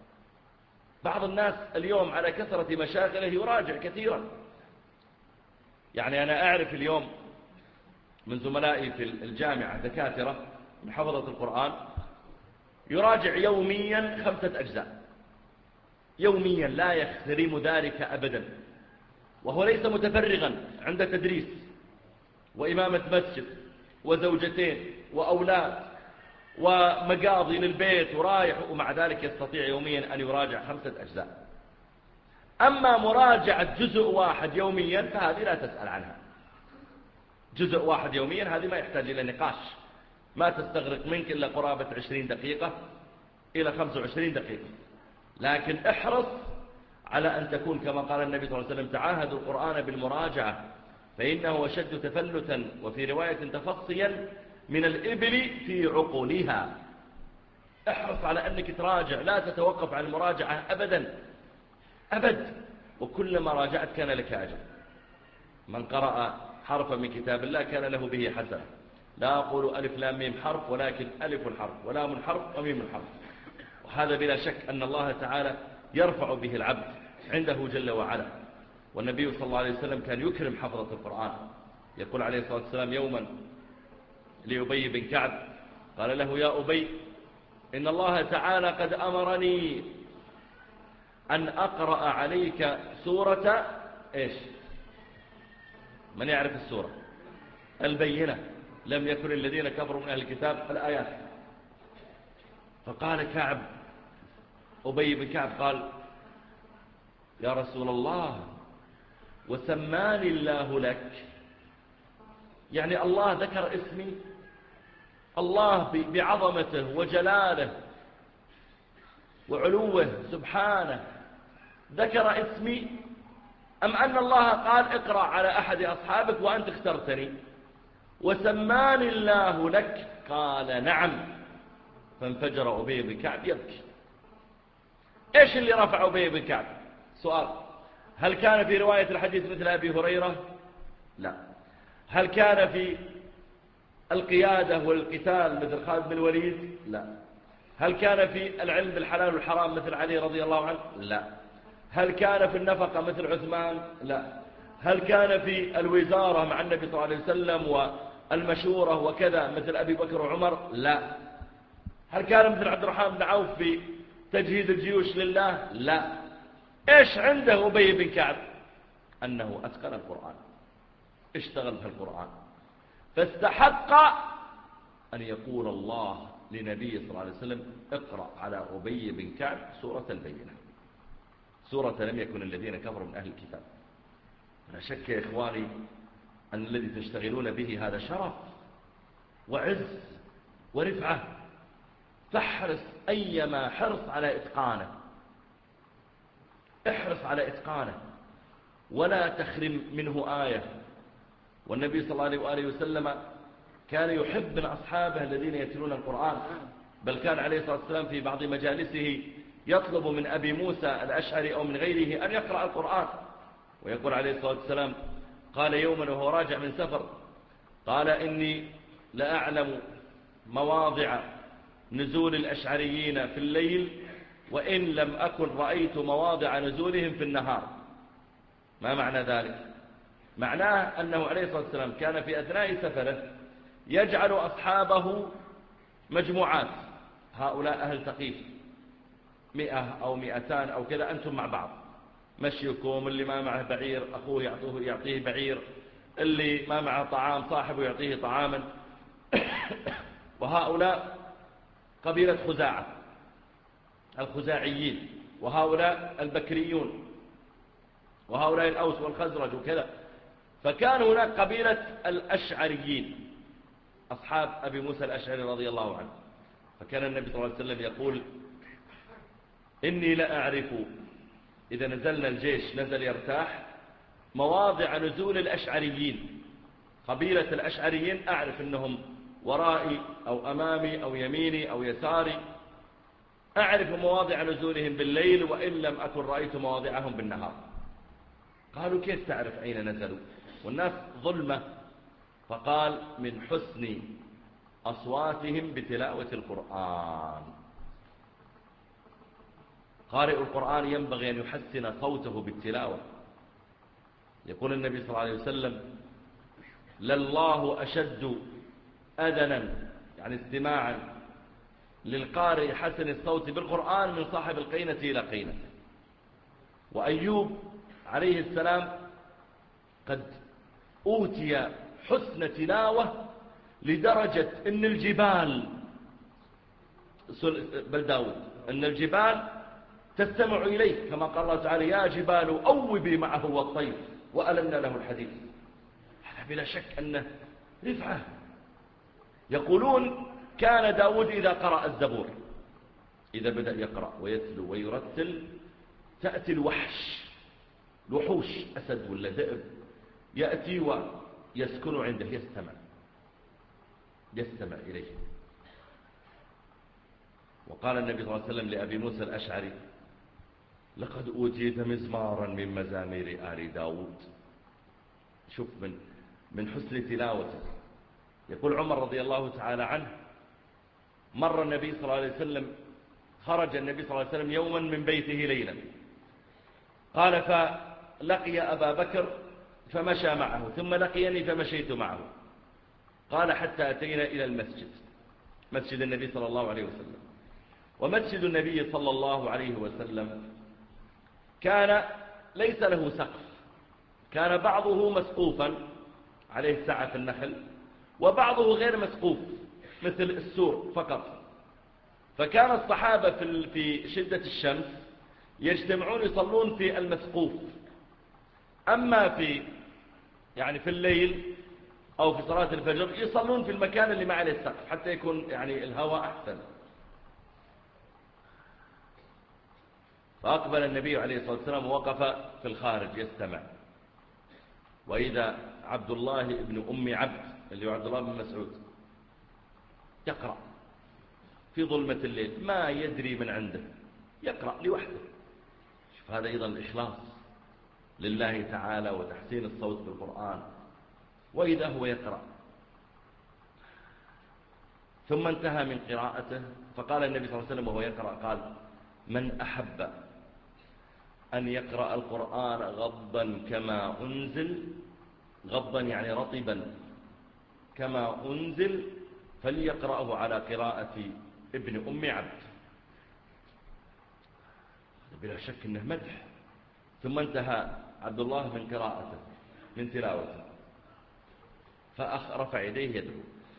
بعض الناس اليوم على كثرة مشاغله يراجع كثيرا. يعني أنا أعرف اليوم من زملائي في الجامعة دكاترة من حفظة القرآن يراجع يوميا خمسة أجزاء يوميا، لا يخترم ذلك أبدا، وهو ليس متفرغا، عنده تدريس وإمامة مسجد وزوجتين وأولاد ومقاضي للبيت ورايح، ومع ذلك يستطيع يوميا أن يراجع خمسة أجزاء. أما مراجعة جزء واحد يوميا فهذه لا تسأل عنها. جزء واحد يوميا هذه ما يحتاج إلى نقاش، ما تستغرق منك إلا قرابة عشرين دقيقة إلى خمس وعشرين دقيقة. لكن احرص على أن تكون كما قال النبي صلى الله عليه وسلم تعاهدوا القرآن بالمراجعة فإنه أشد تفلتا وفي رواية تفصيا من الإبل في عقولها. احرص على أنك تراجع، لا تتوقف عن المراجعة أبدا أبد، وكلما راجعت كان لك أجر. من قرأ حرفا من كتاب الله كان له به حسنة. لا أقول ألف لام ميم حرف، ولكن ألف الحرف ولام الحرف وميم الحرف. وهذا بلا شك أن الله تعالى يرفع به العبد عنده جل وعلا. والنبي صلى الله عليه وسلم كان يكرم حفظة القرآن. يقول عليه الصلاة والسلام يوما لأبي بن كعب قال له يا أبي إن الله تعالى قد أمرني أن أقرأ عليك سورة إيش؟ من يعرف السورة؟ البينة. لم يكن الذين كفروا من أهل الكتاب الآيات. فقال كعب، أبي بن كعب قال يا رسول الله وسماني الله لك، يعني الله ذكر اسمي، الله بعظمته وجلاله وعلوه سبحانه ذكر اسمي، أم أن الله قال اقرأ على أحد أصحابك وأنت اخترتني؟ وسماني الله لك، قال نعم. فانفجر أبي بن كعب يبكي. إيش اللي رفع أبي بن كعب؟ سؤال، هل كان في رواية الحديث مثل أبي هريرة؟ لا. هل كان في القيادة والقتال مثل خالد بن الوليد؟ لا. هل كان في العلم بالحلال والحرام مثل علي رضي الله عنه؟ لا. هل كان في النفقة مثل عثمان؟ لا. هل كان في الوزارة مع النبي صلى الله عليه وسلم والمشورة وكذا مثل أبي بكر وعمر؟ لا. هل كان مثل عبد الرحمن بن عوف في تجهيز الجيوش لله؟ لا. إيش عنده أبي بن كعب؟ أنه أتقن القرآن، اشتغل في القرآن، فاستحق أن يقول الله لنبي صلى الله عليه وسلم اقرأ على أبي بن كعب سورة البينة، سورة لم يكن الذين كفروا من أهل الكتاب. لا شك يا إخواني أن الذي تشتغلون به هذا شرف وعز ورفعة، فاحرص أيما حرص على إتقانه، احرص على إتقانه ولا تخرم منه آية. والنبي صلى الله عليه وآله وسلم كان يحب من أصحابه الذين يتلون القرآن، بل كان عليه الصلاة والسلام في بعض مجالسه يطلب من أبي موسى الأشعري أو من غيره أن يقرأ القرآن، ويقول عليه الصلاة والسلام قال يوما وهو راجع من سفر قال إني لأعلم مواضع نزول الأشعريين في الليل وإن لم أكن رأيت مواضع نزولهم في النهار. ما معنى ذلك؟ معناه أنه عليه الصلاة والسلام كان في أثناء سفره يجعل أصحابه مجموعات، هؤلاء أهل ثقيف مئة أو مئتان أو كذا، أنتم مع بعض مشيكم، اللي ما معه بعير أخوه يعطيه, يعطيه بعير، اللي ما معه طعام صاحبه يعطيه طعاما. وهؤلاء قبيلة خزاعة الخزاعيين، وهؤلاء البكريون، وهؤلاء الأوس والخزرج وكذا. فكان هناك قبيلة الأشعريين أصحاب أبي موسى الأشعري رضي الله عنه. فكان النبي صلى الله عليه وسلم يقول إني لأعرف إذا نزلنا الجيش نزل يرتاح مواضع نزول الأشعريين، قبيلة الأشعريين أعرف أنهم ورائي أو أمامي أو يميني أو يساري، أعرف مواضع نزولهم بالليل وإن لم أكن رأيت مواضعهم بالنهار. قالوا كيف تعرف أين نزلوا والناس ظلمة؟ فقال من حسن أصواتهم بتلاوة القرآن. قارئ القرآن ينبغي أن يحسن صوته بالتلاوة. يقول النبي صلى الله عليه وسلم لله أشد أذنا يعني استماعا للقارئ حسن الصوت بالقرآن من صاحب القينة إلى قينة. وأيوب عليه السلام قد أوتي حسن تلاوة لدرجة أن الجبال بل داود أن الجبال تستمع إليه كما قال الله تعالى يا جبال أوبي معه والطير وألنا له الحديث. هذا بلا شك أنه رفعة. يقولون كان داود إذا قرأ الزبور إذا بدأ يقرأ ويتلو ويرتل تأتي الوحش الوحوش أسد ولا ذئب يأتي ويسكن عنده يستمع يستمع إليه. وقال النبي صلى الله عليه وسلم لأبي موسى الأشعري لقد أوتيت مزمارا من مزامير آل داود. شوف من من حسن تلاوته. يقول عمر رضي الله تعالى عنه مر النبي صلى الله عليه وسلم خرج النبي صلى الله عليه وسلم يوما من بيته ليلا قال فلقي أبا بكر فمشى معه ثم لقيني فمشيت معه قال حتى أتينا إلى المسجد مسجد النبي صلى الله عليه وسلم. ومسجد النبي صلى الله عليه وسلم كان ليس له سقف، كان بعضه مسقوفا عليه سعة النخل وبعضه غير مسقوف مثل السور فقط. فكان الصحابة في في شدة الشمس يجتمعون يصلون في المسقوف، أما في يعني في الليل أو في صلاة الفجر يصلون في المكان اللي ما عليه السقف حتى يكون يعني الهواء أحسن. فأقبل النبي عليه الصلاة والسلام ووقف في الخارج يستمع، وإذا عبد الله بن أم عبد اللي هو عبد الله بن مسعود يقرأ في ظلمة الليل ما يدري من عنده، يقرأ لوحده. شوف هذا أيضا الإخلاص لله تعالى وتحسين الصوت بالقرآن. وإذا هو يقرأ ثم انتهى من قراءته فقال النبي صلى الله عليه وسلم وهو يقرأ قال: من أحب أن يقرأ القرآن غضا كما أنزل، غضا يعني رطبا كما أنزل، فليقرأه على قراءة ابن أم عبد. بلا شك أنه مدح. ثم انتهى عبد الله من قراءته من تلاوته فرفع يديه يدعو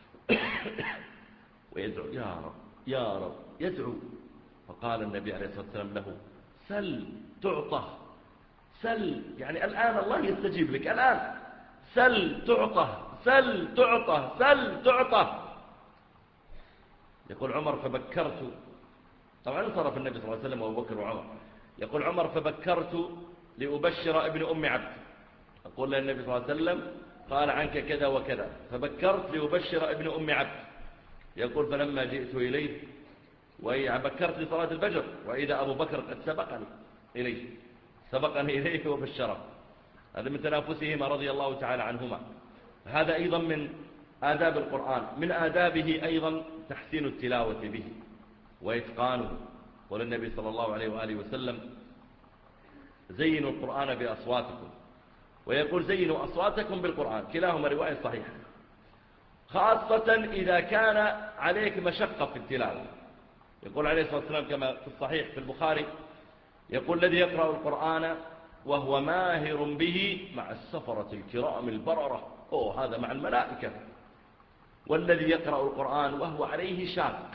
ويدعو: يا رب يا رب، يدعو. فقال النبي عليه الصلاة والسلام له: سل تعطى، سل يعني الآن الله يستجيب لك، الآن سل تعطى، سل تعطى، سل تعطى. يقول عمر: فبكرت، طبعا انصرف النبي صلى الله عليه وسلم وابو بكر وعمر. يقول عمر: فبكرت لأبشر ابن أم عبد. يقول له النبي صلى الله عليه وسلم: قال عنك كذا وكذا، فبكرت لأبشر ابن أم عبد. يقول: فلما جئت إليه وبكرت لصلاة الفجر وإذا أبو بكر قد سبقني إليه، سبقني إليه وبشره. هذا من تنافسهما رضي الله تعالى عنهما. هذا أيضا من آداب القرآن. من آدابه أيضا تحسين التلاوة به وإتقانه. قال النبي صلى الله عليه وآله وسلم: زينوا القرآن بأصواتكم، ويقول: زينوا أصواتكم بالقرآن. كلاهما رواية صحيحة، خاصة إذا كان عليك مشقة في التلاوة. يقول عليه الصلاة والسلام كما في الصحيح في البخاري، يقول: الذي يقرأ القرآن وهو ماهر به مع السفرة الكرام البررة، أوه هذا مع الملائكة. والذي يقرأ القرآن وهو عليه شاق،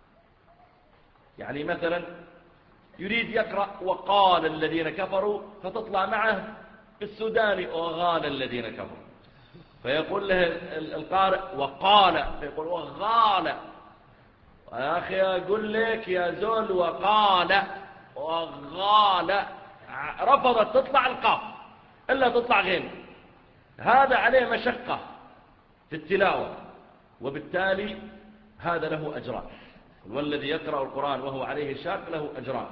يعني مثلا يريد يقرأ وقال الذين كفروا فتطلع معه السوداني وغال الذين كفروا، فيقول له القارئ وقال، فيقول وغال. يا أخي أقول لك يا زول وقال وغال، رفضت تطلع القاف إلا تطلع غين. هذا عليه مشقة في التلاوة، وبالتالي هذا له أجران. والذي يقرأ القرآن وهو عليه شاق له أجران: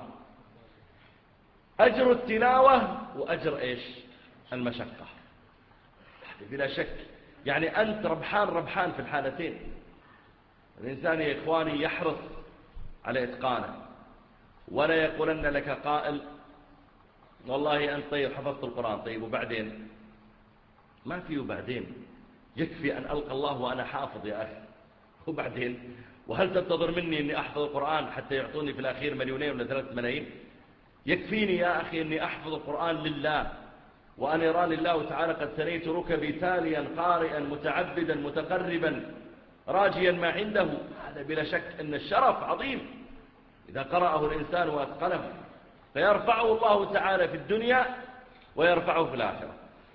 أجر التلاوة وأجر إيش؟ المشقة. بلا شك يعني أنت ربحان ربحان في الحالتين. الإنسان يا إخواني يحرص على إتقانه، ولا يقولن لك قائل: والله أنت طيب حفظت القرآن، طيب وبعدين؟ ما في وبعدين، يكفي أن ألقى الله وأنا حافظ يا أخي، وبعدين؟ وهل تنتظر مني أني أحفظ القرآن حتى يعطوني في الأخير مليونين ولا ثلاثة ملايين؟ يكفيني يا أخي أني أحفظ القرآن لله، وأن يراني الله تعالى قد ثنيت ركبي تاليا قارئا متعبدا متقربا راجيا ما عنده. هذا بلا شك أن الشرف عظيم إذا قرأه الإنسان وأتقنه، فيرفعه الله تعالى في الدنيا ويرفعه في الآخرة.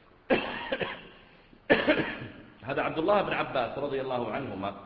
هذا عبد الله بن عباس رضي الله عنهما،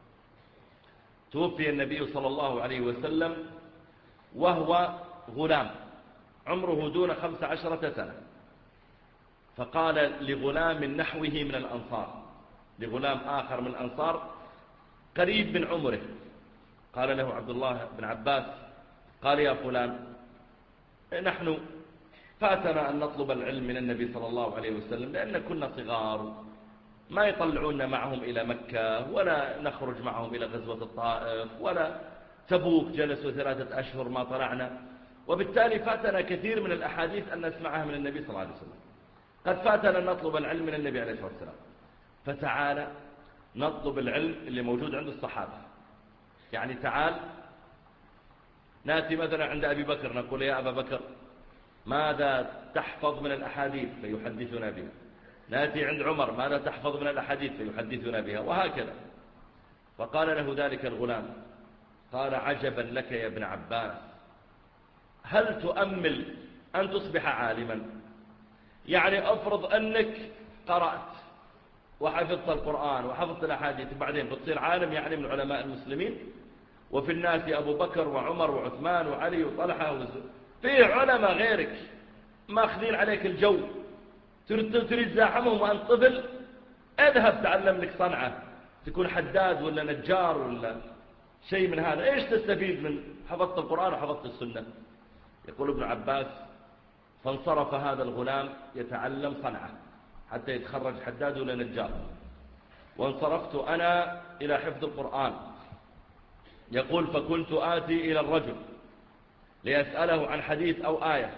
توفي النبي صلى الله عليه وسلم وهو غلام عمره دون خمس عشرة سنة، فقال لغلام نحوه من الأنصار، لغلام آخر من الأنصار قريب من عمره، قال له عبد الله بن عباس، قال: يا فلان، نحن فاتنا أن نطلب العلم من النبي صلى الله عليه وسلم، لأن كنا صغار ما يطلعون معهم إلى مكة، ولا نخرج معهم إلى غزوة الطائف، ولا تبوك جلسوا ثلاثة أشهر ما طلعنا، وبالتالي فاتنا كثير من الأحاديث أن نسمعها من النبي صلى الله عليه وسلم. قد فاتنا أن نطلب العلم من النبي عليه الصلاة والسلام، فتعالى نطلب العلم اللي موجود عند الصحابة. يعني تعال نأتي مثلا عند أبي بكر نقول: يا أبا بكر، ماذا تحفظ من الأحاديث؟ فيحدثنا بها. نأتي عند عمر ماذا تحفظ من الأحاديث فيحدثنا بها، وهكذا. فقال له ذلك الغلام قال عجبا لك يا ابن عباس، هل تؤمل أن تصبح عالما؟ يعني أفرض أنك قرأت وحفظت القرآن وحفظت الأحاديث وبعدين بتصير عالم يعني من علماء المسلمين، وفي الناس أبو بكر وعمر وعثمان وعلي وطلحة وزر. في علماء غيرك ماخذين عليك الجو، تريد تريد زاحمهم وأنت طفل، اذهب تعلم لك صنعة، تكون حداد ولا نجار ولا شيء من هذا. ايش تستفيد من حفظت القرآن وحفظت السنة؟ يقول ابن عباس فانصرف هذا الغلام يتعلم صنعة حتى يتخرج حداد ولا نجار، وانصرفت أنا إلى حفظ القرآن. يقول فكنت آتي إلى الرجل لأسأله عن حديث أو آية،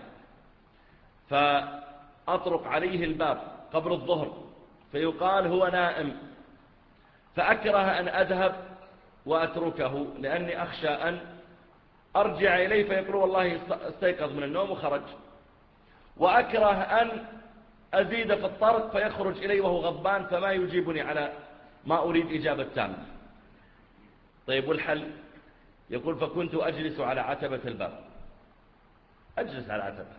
فأطرق عليه الباب قبل الظهر فيقال هو نائم، فأكره أن أذهب وأتركه لأني أخشى أن أرجع إليه فيقول والله استيقظ من النوم وخرج، وأكره أن أزيد في الطرق فيخرج إلي وهو غضبان فما يجيبني على ما أريد إجابة تامة. طيب والحل؟ يقول فكنت أجلس على عتبة الباب، أجلس على عتبة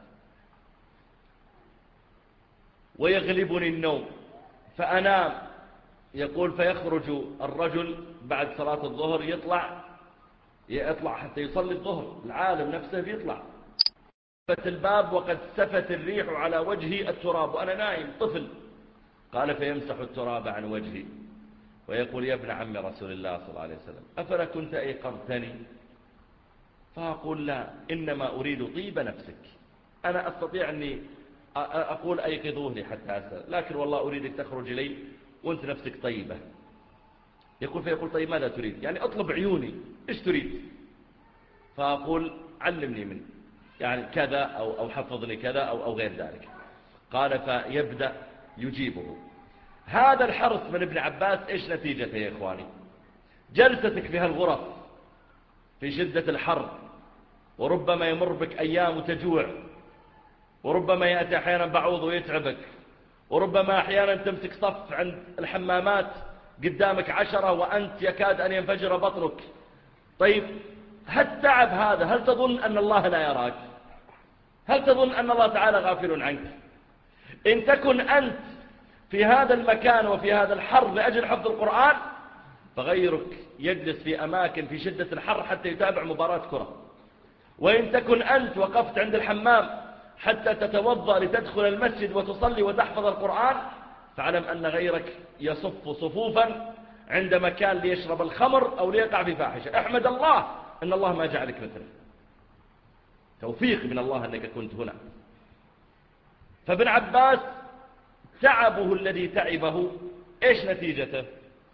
ويغلبني النوم فأنام. يقول فيخرج الرجل بعد صلاة الظهر يطلع يطلع حتى يصلي الظهر، العالم نفسه بيطلع فتح الباب وقد سفت الريح على وجهي التراب وأنا نايم طفل. قال فيمسح التراب عن وجهي ويقول يا ابن عم رسول الله صلى الله عليه وسلم أفلا كنت أيقظتني؟ فأقول لا، إنما أريد طيب نفسك. أنا أستطيع أني أقول أيقظوه لي حتى أسأل، لكن والله أريدك تخرج إلي وأنت نفسك طيبة. يقول فيقول طيب ماذا تريد؟ يعني أطلب عيوني، إيش تريد؟ فأقول علمني منه، يعني كذا أو, أو حفظني كذا أو, أو غير ذلك. قال فيبدأ يجيبه. هذا الحرص من ابن عباس إيش نتيجته يا إخواني؟ جلستك في هالغرف في شدة الحر، وربما يمر بك أيام وتجوع، وربما يأتي أحيانا بعوض ويتعبك، وربما أحيانا تمسك صف عند الحمامات قدامك عشرة وأنت يكاد أن ينفجر بطنك. طيب هالتعب هذا هل تظن أن الله لا يراك؟ هل تظن أن الله تعالى غافل عنك؟ إن تكن أنت في هذا المكان وفي هذا الحر لأجل حفظ القرآن، فغيرك يجلس في أماكن في شدة الحر حتى يتابع مباراة كرة. وإن تكن أنت وقفت عند الحمام حتى تتوضأ لتدخل المسجد وتصلي وتحفظ القرآن، فاعلم أن غيرك يصف صفوفا عند مكان ليشرب الخمر أو ليقع في فاحشة. احمد الله أن الله ما جعلك مثله، توفيق من الله أنك كنت هنا. فابن عباس تعبه الذي تعبه إيش نتيجته؟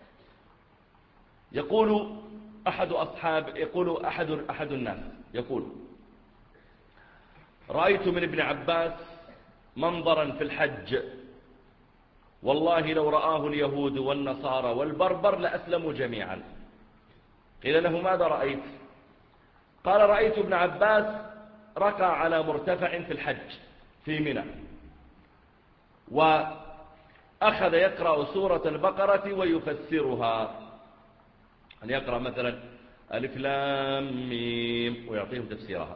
يقول أحد أصحاب يقول أحد, أحد الناس يقول رأيت من ابن عباس منظرا في الحج والله لو رآه اليهود والنصارى والبربر لأسلموا جميعا. قيل له ماذا رأيت؟ قال رأيت ابن عباس ركع على مرتفع في الحج في منى، وأخذ يقرأ سورة البقرة ويفسرها، أن يقرأ مثلا ألف لام ميم ويعطيهم تفسيرها.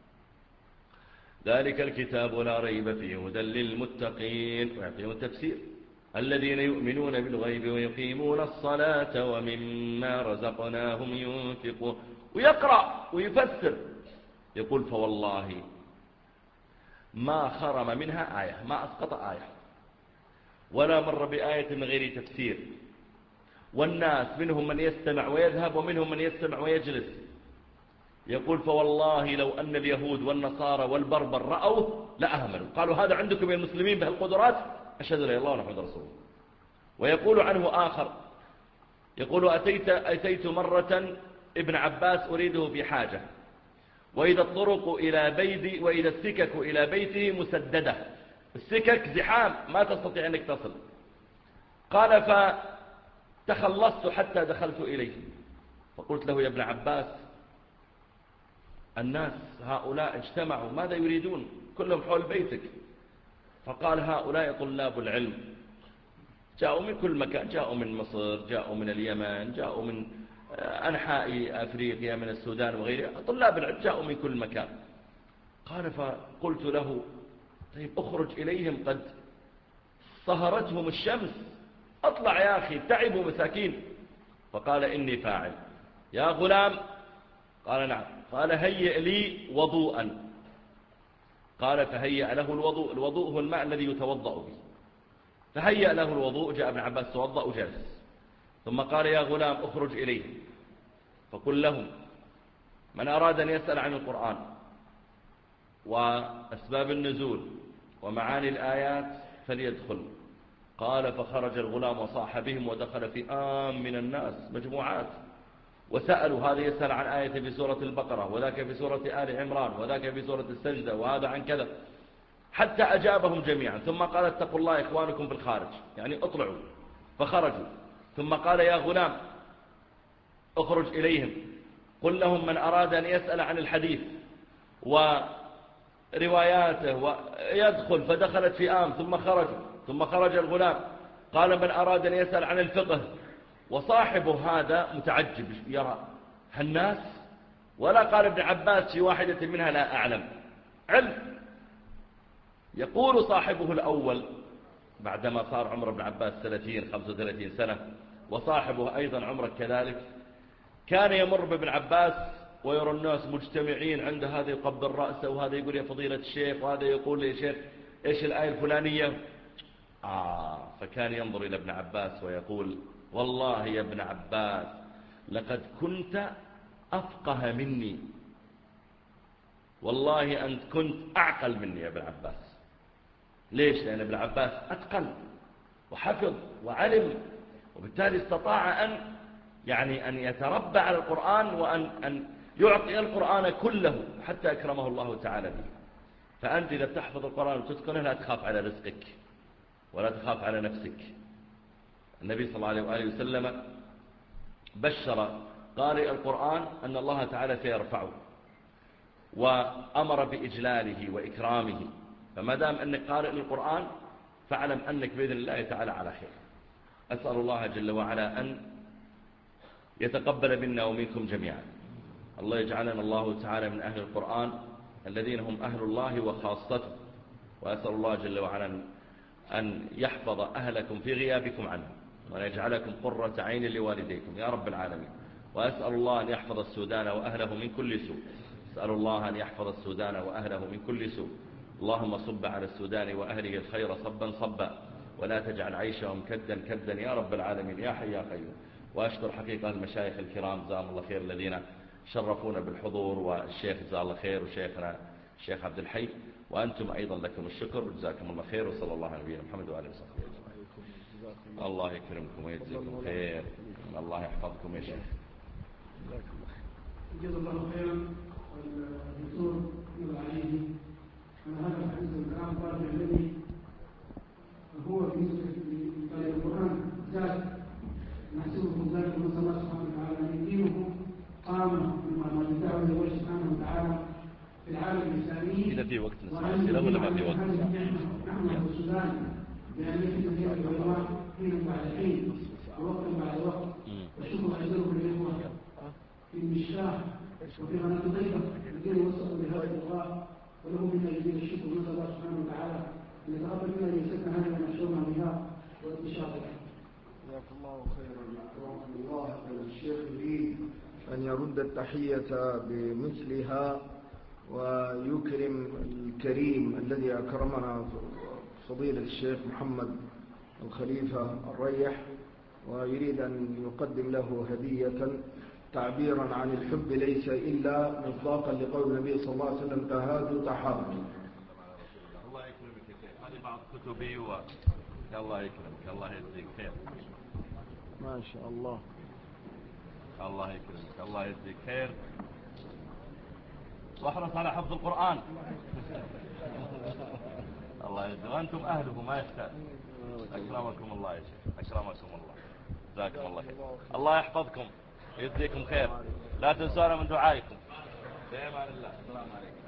ذلك الكتاب لا ريب فيه هدى للمتقين ويعطيهم التفسير. الذين يؤمنون بالغيب ويقيمون الصلاة ومما رزقناهم ينفقون، ويقرأ ويفسر. يقول فوالله ما خرم منها آية، ما أسقط آية ولا مر بآية من غير تفسير. والناس منهم من يستمع ويذهب ومنهم من يستمع ويجلس. يقول فوالله لو أن اليهود والنصارى والبربر رأوه لأهملوا، قالوا هذا عندكم يا المسلمين بهالقدرات، أشهد لا إله إلا الله ونحمد رسوله. ويقول عنه آخر يقول أتيت, أتيت مرة ابن عباس أريده في حاجة، وإذا الطرق إلى بيتي وإذا السكك إلى بيته مسددة، السكك زحام ما تستطيع أنك تصل. قال فتخلصت حتى دخلت إليه فقلت له يا ابن عباس الناس هؤلاء اجتمعوا ماذا يريدون كلهم حول بيتك؟ فقال هؤلاء طلاب العلم جاءوا من كل مكان، جاءوا من مصر، جاءوا من اليمن، جاءوا من أنحاء أفريقيا، من السودان وغيرها، طلاب العلم جاءوا من كل مكان. قال فقلت له طيب اخرج إليهم قد صهرتهم الشمس، اطلع يا أخي تعبوا مساكين. فقال إني فاعل. يا غلام، قال نعم. قال هيئ لي وضوءا. قال فهيئ له الوضوء. الوضوء هو الماء الذي يتوضأ به. فهيئ له الوضوء، جاء ابن عباس توضأ وجلس. ثم قال يا غلام اخرج إليه فقل لهم من أراد أن يسأل عن القرآن وأسباب النزول ومعاني الآيات فليدخل. قال فخرج الغلام وصاح بهم ودخل في آم من الناس مجموعات، وسألوا، هذا يسأل عن آية في سورة البقرة، وذاك في سورة آل عمران، وذاك في سورة السجدة، وهذا عن كذا، حتى أجابهم جميعا. ثم قال اتقوا الله إخوانكم في الخارج، يعني اطلعوا. فخرجوا. ثم قال يا غلام اخرج إليهم قل لهم من أراد أن يسأل عن الحديث ورواياته ويدخل. فدخلت في آم ثم خرجوا. ثم خرج الغلام قال من أراد أن يسأل عن الفقه. وصاحبه هذا متعجب يرى هالناس، ولا قال ابن عباس في واحدة منها لا أعلم علم. يقول صاحبه الأول بعدما صار عمر ابن عباس ثلاثين خمسة وثلاثين سنة، وصاحبه أيضا عمره كذلك، كان يمر بابن عباس ويرى الناس مجتمعين عند هذا يقبل رأسه، وهذا يقول يا فضيلة الشيخ، وهذا يقول يا شيخ إيش الآية الفلانية. آه فكان ينظر إلى ابن عباس ويقول والله يا ابن عباس لقد كنت أفقه مني، والله أنت كنت أعقل مني يا ابن عباس. ليش؟ لأن ابن عباس أتقن وحفظ وعلم، وبالتالي استطاع أن يعني أن يتربى على القرآن، وأن أن يعطي القرآن كله حتى أكرمه الله تعالى به. فأنت إذا تحفظ القرآن وتتقنه لا تخاف على رزقك ولا تخاف على نفسك. النبي صلى الله عليه وآله وسلم بشر قارئ القرآن أن الله تعالى سيرفعه، وأمر بإجلاله وإكرامه. فما دام أنك قارئ للقرآن فاعلم أنك بإذن الله تعالى على خير. أسأل الله جل وعلا أن يتقبل منا ومنكم جميعا. الله يجعلنا الله تعالى من أهل القرآن الذين هم أهل الله وخاصته. وأسأل الله جل وعلا أن يحفظ أهلكم في غيابكم عنه، وأن يجعلكم قرة عين لوالديكم يا رب العالمين. وأسأل الله أن يحفظ السودان وأهله من كل سوء. أسأل الله أن يحفظ السودان وأهله من كل سوء. اللهم صب على السودان وأهله الخير صبا صبا، ولا تجعل عيشهم كدا كدا يا رب العالمين يا حي يا قيوم. وأشكر حقيقة المشايخ الكرام جزاهم الله خير الذين شرفونا بالحضور، والشيخ جزاه الله خير، وشيخنا الشيخ عبد الحي، وأنتم أيضا لكم الشكر وجزاكم الله خير. وصلى الله على نبينا محمد وآله وصحبه أجمعين. الله يكرمكم ويجزيكم خير. الله يحفظكم يا شيخ. جزا الله خيرا. والدكتور يقول عليه أن هذا الحديث الكلام طالب الذي هو بالنسبة لطالب القرآن زاد نحسبكم ذلك من الله سبحانه وتعالى أن دينكم قام بما يدعو إلى وجه سبحانه وتعالى في العالم الإسلامي. إذا في وقت نسمع ولا ما في وقت؟ نحن في السودان بأن يكون هذه العلماء حين بعد حين ووقت بعد وقت. وشكرا أجزلكم للإخوة في المشكاه وفي قناة ضيفة الذين وصلوا بهذا اللقاء، وله منا جزيل الشكر. نسأل الله سبحانه وتعالى أن يتقبل منا ليستنا هذه ونشرنا بها وانتشارها. جزاك الله خيرا. ورحمة الله الشيخ يريد أن يرد التحية بمثلها ويكرم الكريم الذي أكرمنا فضيلة الشيخ محمد الخليفة الريح، ويريد أن يقدم له هدية تعبيرا عن الحب ليس إلا مصداقا لقول النبي صلى الله عليه وسلم تهادوا تحابوا. الله يكرمك يا شيخ، هذه بعض كتبي و الله يكرمك الله يجزيك خير. ما شاء الله. الله يكرمك الله يجزيك خير. واحرص على حفظ القرآن. الله يجزيك، وأنتم أهله ما يحتاج. أكرمكم الله يا شيخ، أكرمكم الله، جزاكم الله خير. الله يحفظكم يجزيكم خير. لا تنسونا من دعائكم. في امان الله. السلام عليكم.